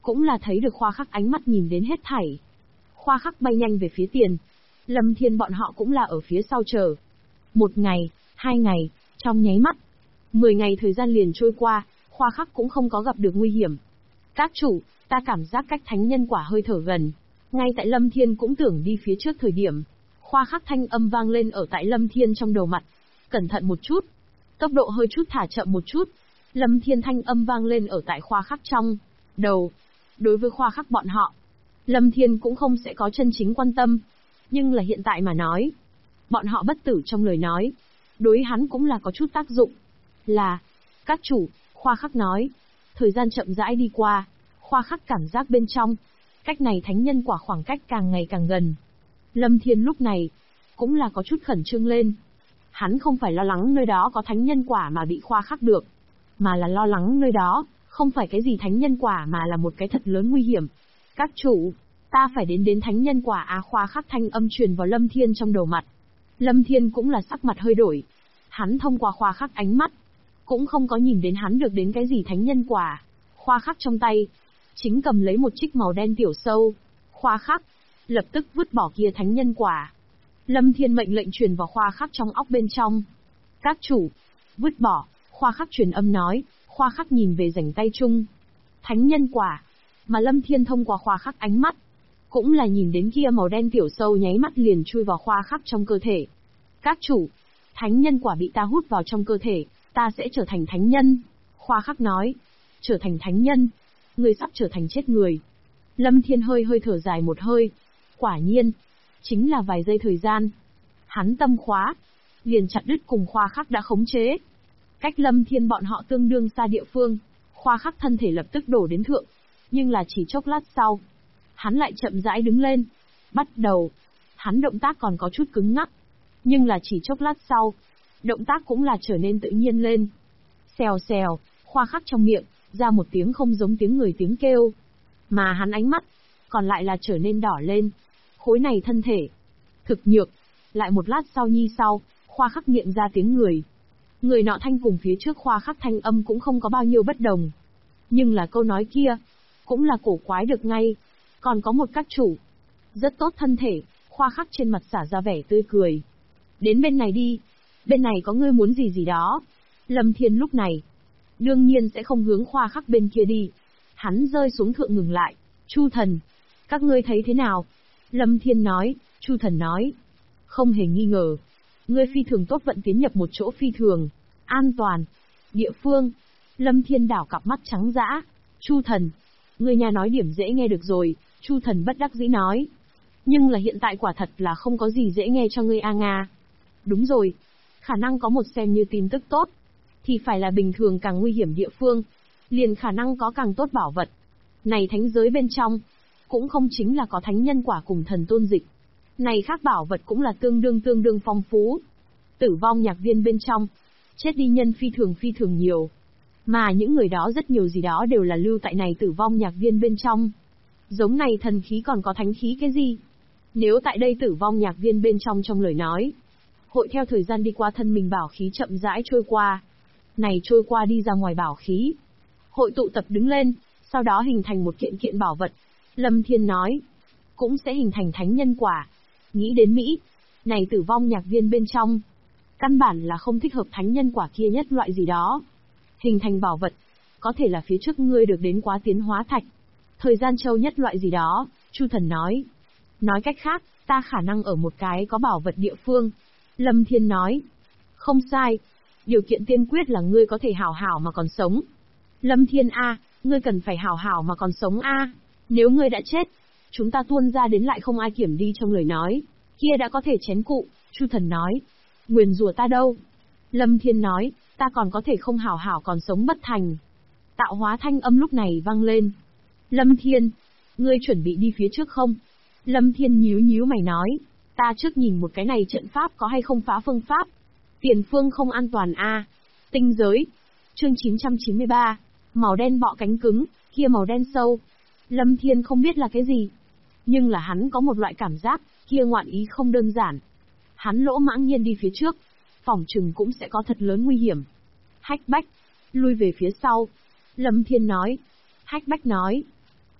cũng là thấy được Khoa Khắc ánh mắt nhìn đến hết thảy. Khoa Khắc bay nhanh về phía tiền. Lâm Thiên bọn họ cũng là ở phía sau chờ. 1 ngày, 2 ngày, trong nháy mắt. 10 ngày thời gian liền trôi qua, Khoa Khắc cũng không có gặp được nguy hiểm. Các chủ, ta cảm giác cách thánh nhân quả hơi thở gần. Ngay tại Lâm Thiên cũng tưởng đi phía trước thời điểm. Khoa Khắc thanh âm vang lên ở tại Lâm Thiên trong đầu mặt. Cẩn thận một chút. Tốc độ hơi chút thả chậm một chút. Lâm Thiên thanh âm vang lên ở tại Khoa Khắc trong đầu. Đối với Khoa Khắc bọn họ, Lâm Thiên cũng không sẽ có chân chính quan tâm. Nhưng là hiện tại mà nói, bọn họ bất tử trong lời nói, đối hắn cũng là có chút tác dụng. Là, các chủ, Khoa Khắc nói. Thời gian chậm rãi đi qua, Khoa Khắc cảm giác bên trong, cách này thánh nhân quả khoảng cách càng ngày càng gần. Lâm Thiên lúc này, cũng là có chút khẩn trương lên. Hắn không phải lo lắng nơi đó có thánh nhân quả mà bị Khoa Khắc được, mà là lo lắng nơi đó, không phải cái gì thánh nhân quả mà là một cái thật lớn nguy hiểm. Các chủ, ta phải đến thánh nhân quả Khoa Khắc thanh âm truyền vào Lâm Thiên trong đầu mặt. Lâm Thiên cũng là sắc mặt hơi đổi. Hắn thông qua Khoa Khắc ánh mắt, cũng không có nhìn đến hắn được đến cái gì thánh nhân quả. Khoa Khắc trong tay, chính cầm lấy một trích màu đen tiểu sâu. Khoa Khắc, lập tức vứt bỏ kia thánh nhân quả. Lâm Thiên mệnh lệnh truyền vào Khoa Khắc trong óc bên trong. Các chủ, vứt bỏ, Khoa Khắc truyền âm nói. Khoa Khắc nhìn về rảnh tay chung. Thánh nhân quả, mà Lâm Thiên thông qua Khoa Khắc ánh mắt, cũng là nhìn đến kia màu đen tiểu sâu nháy mắt liền chui vào Khoa Khắc trong cơ thể. Các chủ, thánh nhân quả bị ta hút vào trong cơ thể, ta sẽ trở thành thánh nhân. Khoa Khắc nói, trở thành thánh nhân, người sắp trở thành chết người. Lâm Thiên hơi thở dài một hơi. Quả nhiên, chính là vài giây thời gian. Hắn tâm khóa, liền chặt đứt cùng Khoa Khắc đã khống chế. Cách Lâm Thiên bọn họ tương đương xa địa phương, Khoa Khắc thân thể lập tức đổ đến thượng. Nhưng là chỉ chốc lát sau, hắn lại chậm rãi đứng lên. Bắt đầu, hắn động tác còn có chút cứng ngắc. Nhưng là chỉ chốc lát sau, động tác cũng là trở nên tự nhiên lên. Xèo xèo, Khoa Khắc trong miệng, ra một tiếng không giống tiếng người tiếng kêu. Mà hắn ánh mắt, còn lại là trở nên đỏ lên. Khối này thân thể, thực nhược. Lại một lát sau, Khoa Khắc niệm ra tiếng người. Người nọ thanh cùng phía trước Khoa Khắc thanh âm cũng không có bao nhiêu bất đồng. Nhưng là câu nói kia, cũng là cổ quái được ngay. Còn có một các chủ, rất tốt thân thể. Khoa Khắc trên mặt xả ra vẻ tươi cười. Đến bên này đi, bên này có ngươi muốn gì đó. Lâm Thiên lúc này, đương nhiên sẽ không hướng Khoa Khắc bên kia đi. Hắn rơi xuống thượng ngừng lại. Chu thần, các ngươi thấy thế nào? Lâm Thiên nói. Chu thần nói, không hề nghi ngờ, ngươi phi thường tốt vận tiến nhập một chỗ phi thường an toàn địa phương. Lâm Thiên đảo cặp mắt trắng dã. Chu thần, ngươi nhà nói điểm dễ nghe được rồi. Chu thần bất đắc dĩ nói. Nhưng là hiện tại quả thật là không có gì dễ nghe cho ngươi Nga. Đúng rồi, khả năng có một xem như tin tức tốt, thì phải là bình thường càng nguy hiểm địa phương, liền khả năng có càng tốt bảo vật. Này thánh giới bên trong, cũng không chính là có thánh nhân quả cùng thần tôn dịch. Này khác bảo vật cũng là tương đương phong phú. Tử vong nhạc viên bên trong, chết đi nhân phi thường nhiều. Mà những người đó rất nhiều gì đó đều là lưu tại này tử vong nhạc viên bên trong. Giống này thần khí còn có thánh khí cái gì? Nếu tại đây tử vong nhạc viên bên trong lời nói, hội theo thời gian đi qua thân mình bảo khí chậm rãi trôi qua. Này trôi qua đi ra ngoài bảo khí, hội tụ tập đứng lên, sau đó hình thành một kiện bảo vật. Lâm Thiên nói, cũng sẽ hình thành thánh nhân quả. Nghĩ đến Mỹ, này tử vong nhạc viên bên trong, căn bản là không thích hợp thánh nhân quả kia nhất loại gì đó. Hình thành bảo vật, có thể là phía trước ngươi được đến quá tiến hóa thạch, thời gian châu nhất loại gì đó. Chu thần nói. Nói cách khác, ta khả năng ở một cái có bảo vật địa phương. Lâm Thiên nói. Không sai. Điều kiện tiên quyết là ngươi có thể hảo hảo mà còn sống. Lâm Thiên ngươi cần phải hảo hảo mà còn sống Nếu ngươi đã chết, chúng ta tuôn ra đến lại không ai kiểm đi trong lời nói, kia đã có thể chén cụ. Chu thần nói. Nguyền rủa ta đâu? Lâm Thiên nói, ta còn có thể không hảo hảo còn sống bất thành. Tạo hóa thanh âm lúc này vang lên. Lâm Thiên, ngươi chuẩn bị đi phía trước không? Lâm Thiên nhíu mày nói, ta trước nhìn một cái này trận pháp có hay không phá phương pháp. Tiền phương không an toàn Tinh giới. Chương 993. Màu đen bọ cánh cứng, kia màu đen sâu. Lâm Thiên không biết là cái gì, nhưng là hắn có một loại cảm giác, kia ngoạn ý không đơn giản. Hắn lỗ mãng nhiên đi phía trước, phỏng chừng cũng sẽ có thật lớn nguy hiểm. Hách Bách, lui về phía sau. Lâm Thiên nói. Hách Bách nói.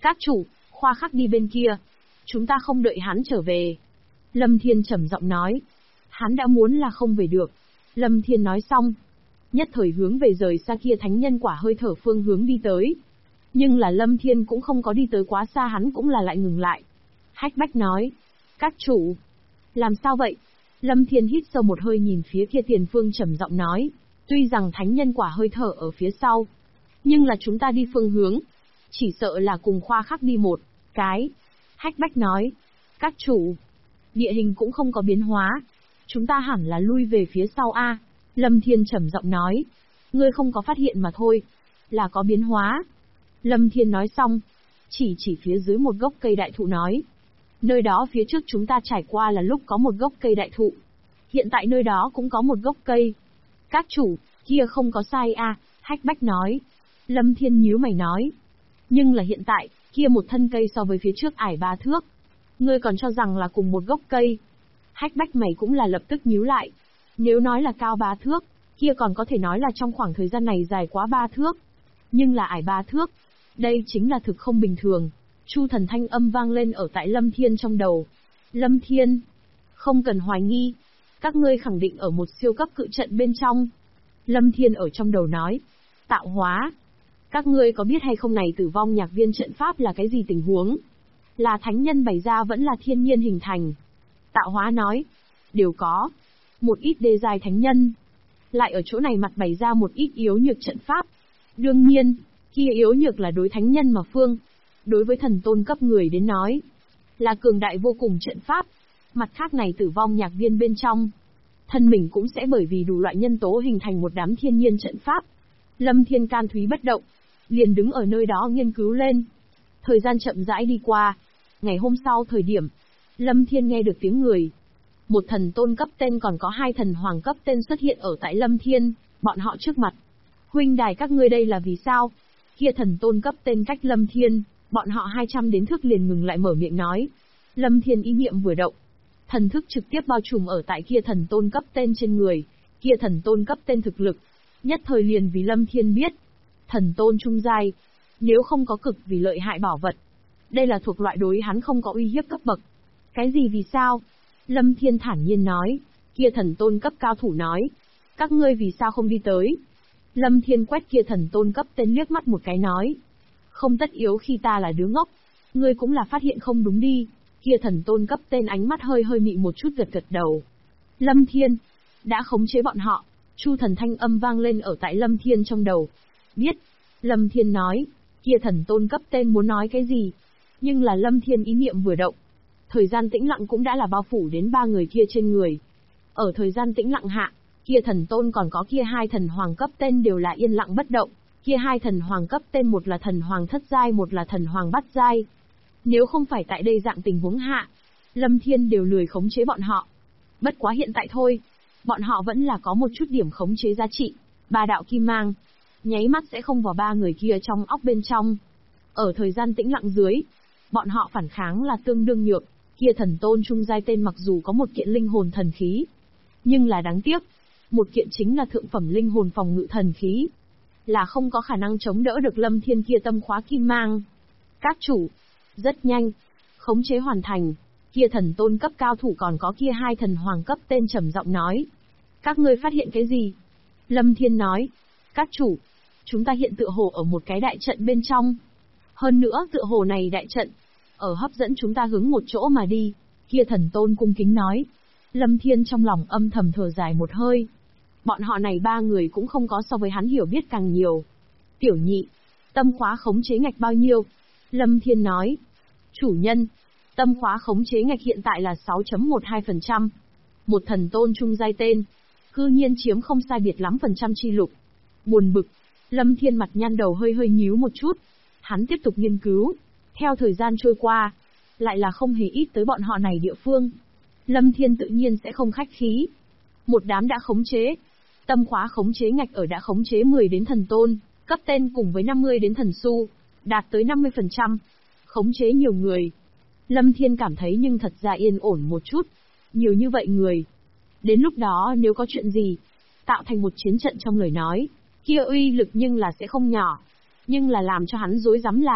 Các chủ, khoa khắc đi bên kia. Chúng ta không đợi hắn trở về. Lâm Thiên trầm giọng nói. Hắn đã muốn là không về được. Lâm Thiên nói xong. Nhất thời hướng về rời xa kia thánh nhân quả hơi thở phương hướng đi tới. Nhưng là Lâm Thiên cũng không có đi tới quá xa, hắn cũng là lại ngừng lại. Hách Bách nói. Các chủ. Làm sao vậy? Lâm Thiên hít sâu một hơi nhìn phía kia tiền phương trầm giọng nói. Tuy rằng thánh nhân quả hơi thở ở phía sau. Nhưng là chúng ta đi phương hướng. Chỉ sợ là cùng khoa khắc đi một cái. Hách Bách nói. Các chủ. Địa hình cũng không có biến hóa. Chúng ta hẳn là lui về phía sau a. Lâm Thiên trầm giọng nói. Ngươi không có phát hiện mà thôi. Là có biến hóa. Lâm Thiên nói xong. Chỉ phía dưới một gốc cây đại thụ nói. Nơi đó phía trước chúng ta trải qua là lúc có một gốc cây đại thụ. Hiện tại nơi đó cũng có một gốc cây. Các chủ, kia không có sai a. Hách Bách nói. Lâm Thiên nhíu mày nói. Nhưng là hiện tại, kia một thân cây so với phía trước ải 3 thước. Ngươi còn cho rằng là cùng một gốc cây. Hách Bách mày cũng là lập tức nhíu lại. Nếu nói là cao 3 thước, kia còn có thể nói là trong khoảng thời gian này dài quá 3 thước. Nhưng là ải 3 thước. Đây chính là thực không bình thường. Chu thần thanh âm vang lên ở tại Lâm Thiên trong đầu. Lâm Thiên, không cần hoài nghi. Các ngươi khẳng định ở một siêu cấp cự trận bên trong. Lâm Thiên ở trong đầu nói. Tạo hóa. Các ngươi có biết hay không này tử vong nhạc viên trận pháp là cái gì tình huống? Là thánh nhân bày ra vẫn là thiên nhiên hình thành? Tạo hóa nói. Đều có. Một ít đê dài thánh nhân. Lại ở chỗ này mặt bày ra một ít yếu nhược trận pháp. Đương nhiên, kia yếu nhược là đối thánh nhân mà phương. Đối với thần tôn cấp người đến nói. Là cường đại vô cùng trận pháp. Mặt khác này tử vong nhạc viên bên trong. Thân mình cũng sẽ bởi vì đủ loại nhân tố hình thành một đám thiên nhiên trận pháp. Lâm Thiên can thúy bất động. Liền đứng ở nơi đó nghiên cứu lên. Thời gian chậm rãi đi qua. Ngày hôm sau thời điểm. Lâm Thiên nghe được tiếng người. Một thần tôn cấp tên còn có 2 thần hoàng cấp tên xuất hiện ở tại Lâm Thiên, bọn họ trước mặt. Huynh đài các ngươi đây là vì sao? Kia thần tôn cấp tên cách Lâm Thiên, bọn họ 200 đến thước liền ngừng lại mở miệng nói. Lâm Thiên ý niệm vừa động. Thần thức trực tiếp bao trùm ở tại kia thần tôn cấp tên trên người, kia thần tôn cấp tên thực lực. Nhất thời liền vì Lâm Thiên biết. Thần tôn trung giai, nếu không có cực vì lợi hại bảo vật. Đây là thuộc loại đối hắn không có uy hiếp cấp bậc. Cái gì vì sao? Lâm Thiên thản nhiên nói. Kia thần tôn cấp cao thủ nói. Các ngươi vì sao không đi tới? Lâm Thiên quét kia thần tôn cấp tên liếc mắt một cái nói. Không tất yếu khi ta là đứa ngốc. Ngươi cũng là phát hiện không đúng đi. Kia thần tôn cấp tên ánh mắt hơi mị một chút gật đầu. Lâm Thiên. Đã khống chế bọn họ. Chu thần thanh âm vang lên ở tại Lâm Thiên trong đầu. Biết. Lâm Thiên nói. Kia thần tôn cấp tên muốn nói cái gì? Nhưng là Lâm Thiên ý niệm vừa động. Thời gian tĩnh lặng cũng đã là bao phủ đến 3 người kia trên người. Ở thời gian tĩnh lặng hạ, kia thần tôn còn có kia 2 thần hoàng cấp tên đều là yên lặng bất động. Kia 2 thần hoàng cấp tên một là thần hoàng thất giai, một là thần hoàng bát giai. Nếu không phải tại đây dạng tình huống hạ, Lâm Thiên đều lười khống chế bọn họ. Bất quá hiện tại thôi, bọn họ vẫn là có một chút điểm khống chế giá trị. 3 đạo kim mang, nháy mắt sẽ không vào 3 người kia trong óc bên trong. Ở thời gian tĩnh lặng dưới, bọn họ phản kháng là tương đương nhược. Kia thần tôn trung giai tên mặc dù có một kiện linh hồn thần khí, nhưng là đáng tiếc, một kiện chính là thượng phẩm linh hồn phòng ngự thần khí, là không có khả năng chống đỡ được Lâm Thiên kia tâm khóa kim mang. Các chủ, rất nhanh, khống chế hoàn thành, kia thần tôn cấp cao thủ còn có kia 2 thần hoàng cấp tên trầm giọng nói. Các ngươi phát hiện cái gì? Lâm Thiên nói, các chủ, chúng ta hiện tựa hồ ở một cái đại trận bên trong. Hơn nữa tựa hồ này đại trận, ở hấp dẫn chúng ta hướng một chỗ mà đi, kia thần tôn cung kính nói. Lâm Thiên trong lòng âm thầm thở dài một hơi. Bọn họ này 3 người cũng không có so với hắn hiểu biết càng nhiều. Tiểu nhị, tâm khóa khống chế ngạch bao nhiêu? Lâm Thiên nói. Chủ nhân, tâm khóa khống chế ngạch hiện tại là 6.12%. Một thần tôn trung giai tên, cư nhiên chiếm không sai biệt lắm phần trăm chi lục. Buồn bực, Lâm Thiên mặt nhăn đầu hơi nhíu một chút. Hắn tiếp tục nghiên cứu. Theo thời gian trôi qua, lại là không hề ít tới bọn họ này địa phương. Lâm Thiên tự nhiên sẽ không khách khí. Một đám đã khống chế. Tâm khóa khống chế ngạch ở đã khống chế 10 đến thần tôn, cấp tên cùng với 50 đến thần su, đạt tới 50%. Khống chế nhiều người. Lâm Thiên cảm thấy nhưng thật ra yên ổn một chút. Nhiều như vậy người. Đến lúc đó nếu có chuyện gì, tạo thành một chiến trận trong lời nói, kia uy lực nhưng là sẽ không nhỏ. Nhưng là làm cho hắn rối rắm là,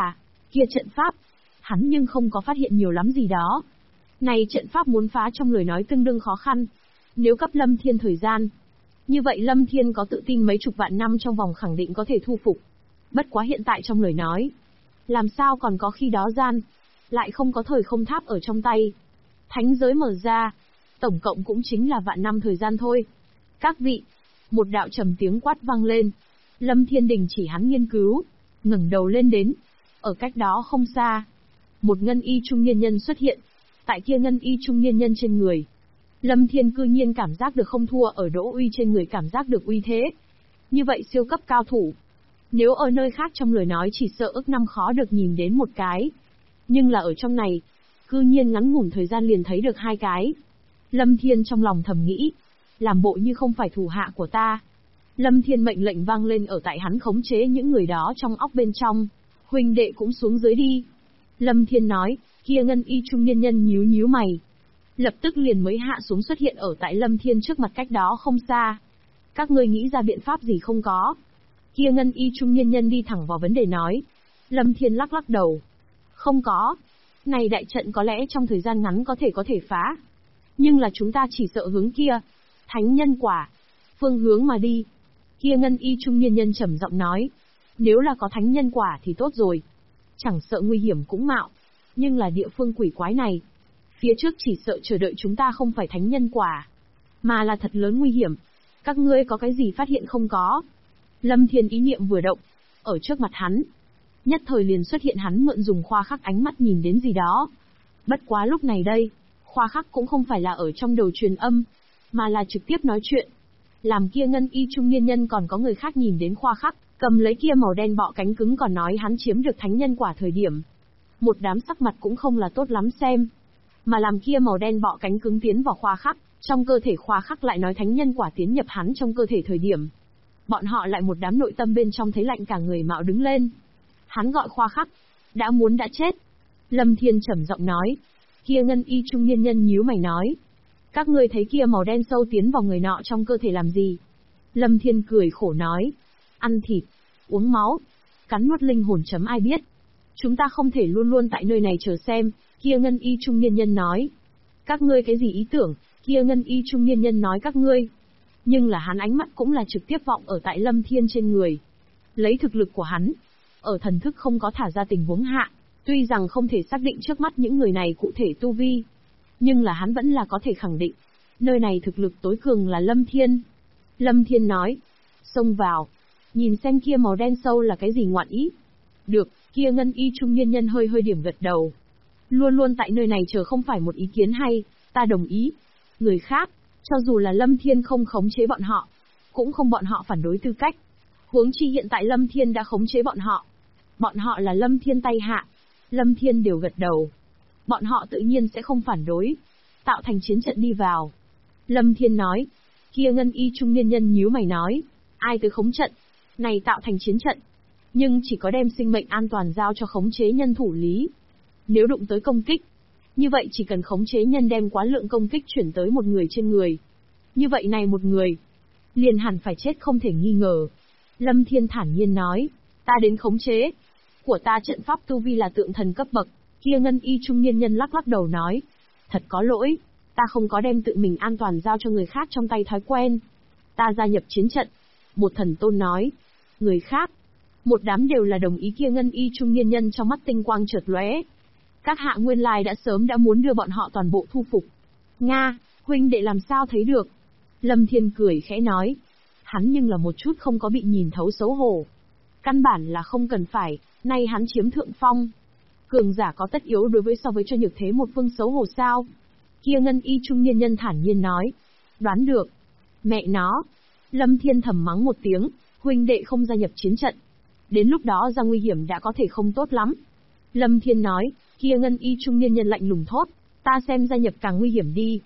Kia trận pháp, hắn nhưng không có phát hiện nhiều lắm gì đó. Này trận pháp muốn phá trong lời nói tương đương khó khăn. Nếu cấp Lâm Thiên thời gian, như vậy Lâm Thiên có tự tin mấy chục vạn năm trong vòng khẳng định có thể thu phục. Bất quá hiện tại trong lời nói, làm sao còn có khi đó gian, lại không có thời không tháp ở trong tay. Thánh giới mở ra, tổng cộng cũng chính là vạn năm thời gian thôi. Các vị, một đạo trầm tiếng quát vang lên. Lâm Thiên đình chỉ hắn nghiên cứu, ngẩng đầu lên đến. Ở cách đó không xa, một ngân y trung niên nhân xuất hiện. Tại kia ngân y trung niên nhân trên người, Lâm Thiên cư nhiên cảm giác được không thua ở Đỗ Uy trên người cảm giác được uy thế. Như vậy siêu cấp cao thủ. Nếu ở nơi khác trong lời nói chỉ sợ ức năm khó được nhìn đến một cái. Nhưng là ở trong này, cư nhiên ngắn ngủn thời gian liền thấy được hai cái. Lâm Thiên trong lòng thầm nghĩ, làm bộ như không phải thủ hạ của ta. Lâm Thiên mệnh lệnh vang lên ở tại hắn khống chế những người đó trong óc bên trong. Huynh đệ cũng xuống dưới đi. Lâm Thiên nói, kia ngân y trung niên nhân nhíu nhíu mày. Lập tức liền mới hạ xuống xuất hiện ở tại Lâm Thiên trước mặt cách đó không xa. Các ngươi nghĩ ra biện pháp gì không có? Kia ngân y trung niên nhân đi thẳng vào vấn đề nói. Lâm Thiên lắc lắc đầu. Không có. Này đại trận có lẽ trong thời gian ngắn có thể phá. Nhưng là chúng ta chỉ sợ hướng kia. Thánh nhân quả. Phương hướng mà đi. Kia ngân y trung niên nhân trầm giọng nói. Nếu là có thánh nhân quả thì tốt rồi. Chẳng sợ nguy hiểm cũng mạo. Nhưng là địa phương quỷ quái này. Phía trước chỉ sợ chờ đợi chúng ta không phải thánh nhân quả. Mà là thật lớn nguy hiểm. Các ngươi có cái gì phát hiện không có? Lâm Thiên ý niệm vừa động. Ở trước mặt hắn. Nhất thời liền xuất hiện hắn mượn dùng khoa khắc ánh mắt nhìn đến gì đó. Bất quá lúc này đây. Khoa khắc cũng không phải là ở trong đầu truyền âm. Mà là trực tiếp nói chuyện. Làm kia ngân y trung niên nhân còn có người khác nhìn đến khoa khắc. Cầm lấy kia màu đen bọ cánh cứng còn nói hắn chiếm được thánh nhân quả thời điểm. Một đám sắc mặt cũng không là tốt lắm xem. Mà làm kia màu đen bọ cánh cứng tiến vào khoa khắc, trong cơ thể khoa khắc lại nói thánh nhân quả tiến nhập hắn trong cơ thể thời điểm. Bọn họ lại một đám nội tâm bên trong thấy lạnh cả người mạo đứng lên. Hắn gọi khoa khắc, đã muốn đã chết. Lâm Thiên trầm giọng nói. Kia ngân y trung niên nhân nhíu mày nói. Các ngươi thấy kia màu đen sâu tiến vào người nọ trong cơ thể làm gì? Lâm Thiên cười khổ nói. Ăn thịt, uống máu, cắn nuốt linh hồn chấm ai biết. Chúng ta không thể luôn luôn tại nơi này chờ xem. Kia ngân y trung niên nhân nói. Các ngươi cái gì ý tưởng? Kia ngân y trung niên nhân nói các ngươi. Nhưng là hắn ánh mắt cũng là trực tiếp vọng ở tại Lâm Thiên trên người. Lấy thực lực của hắn, ở thần thức không có thả ra tình huống hạ, tuy rằng không thể xác định trước mắt những người này cụ thể tu vi, nhưng là hắn vẫn là có thể khẳng định. Nơi này thực lực tối cường là Lâm Thiên. Lâm Thiên nói. Xông vào. Nhìn xem kia màu đen sâu là cái gì ngoạn ý. Được, kia ngân y trung niên nhân hơi hơi điểm gật đầu. Luôn luôn tại nơi này chờ không phải một ý kiến hay, ta đồng ý. Người khác, cho dù là Lâm Thiên không khống chế bọn họ, cũng không bọn họ phản đối tư cách. Huống chi hiện tại Lâm Thiên đã khống chế bọn họ. Bọn họ là Lâm Thiên tay hạ. Lâm Thiên đều gật đầu. Bọn họ tự nhiên sẽ không phản đối. Tạo thành chiến trận đi vào. Lâm Thiên nói. Kia ngân y trung niên nhân nhíu mày nói. Ai tới khống trận? Này tạo thành chiến trận. Nhưng chỉ có đem sinh mệnh an toàn giao cho khống chế nhân thủ lý. Nếu đụng tới công kích, như vậy chỉ cần khống chế nhân đem quá lượng công kích chuyển tới một người trên người. Như vậy này một người, liền hẳn phải chết không thể nghi ngờ. Lâm Thiên thản nhiên nói, ta đến khống chế. Của ta trận pháp tu vi là tượng thần cấp bậc. Kia ngân y trung niên nhân lắc lắc đầu nói, thật có lỗi, ta không có đem tự mình an toàn giao cho người khác trong tay thói quen. Ta gia nhập chiến trận. Một thần tôn nói, người khác. Một đám đều là đồng ý. Kia ngân y trung niên nhân trong mắt tinh quang chợt lóe. Các hạ nguyên lai đã sớm đã muốn đưa bọn họ toàn bộ thu phục. Nga, huynh đệ làm sao thấy được? Lâm Thiên cười khẽ nói. Hắn nhưng là một chút không có bị nhìn thấu xấu hổ. Căn bản là không cần phải, nay hắn chiếm thượng phong. Cường giả có tất yếu đối với so với cho nhược thế một phương xấu hổ sao? Kia ngân y trung niên nhân thản nhiên nói. Đoán được. Mẹ nó. Lâm Thiên thầm mắng một tiếng, huynh đệ không gia nhập chiến trận. Đến lúc đó ra nguy hiểm đã có thể không tốt lắm. Lâm Thiên nói. Kia ngân y trung niên nhân lạnh lùng thốt, ta xem gia nhập càng nguy hiểm đi.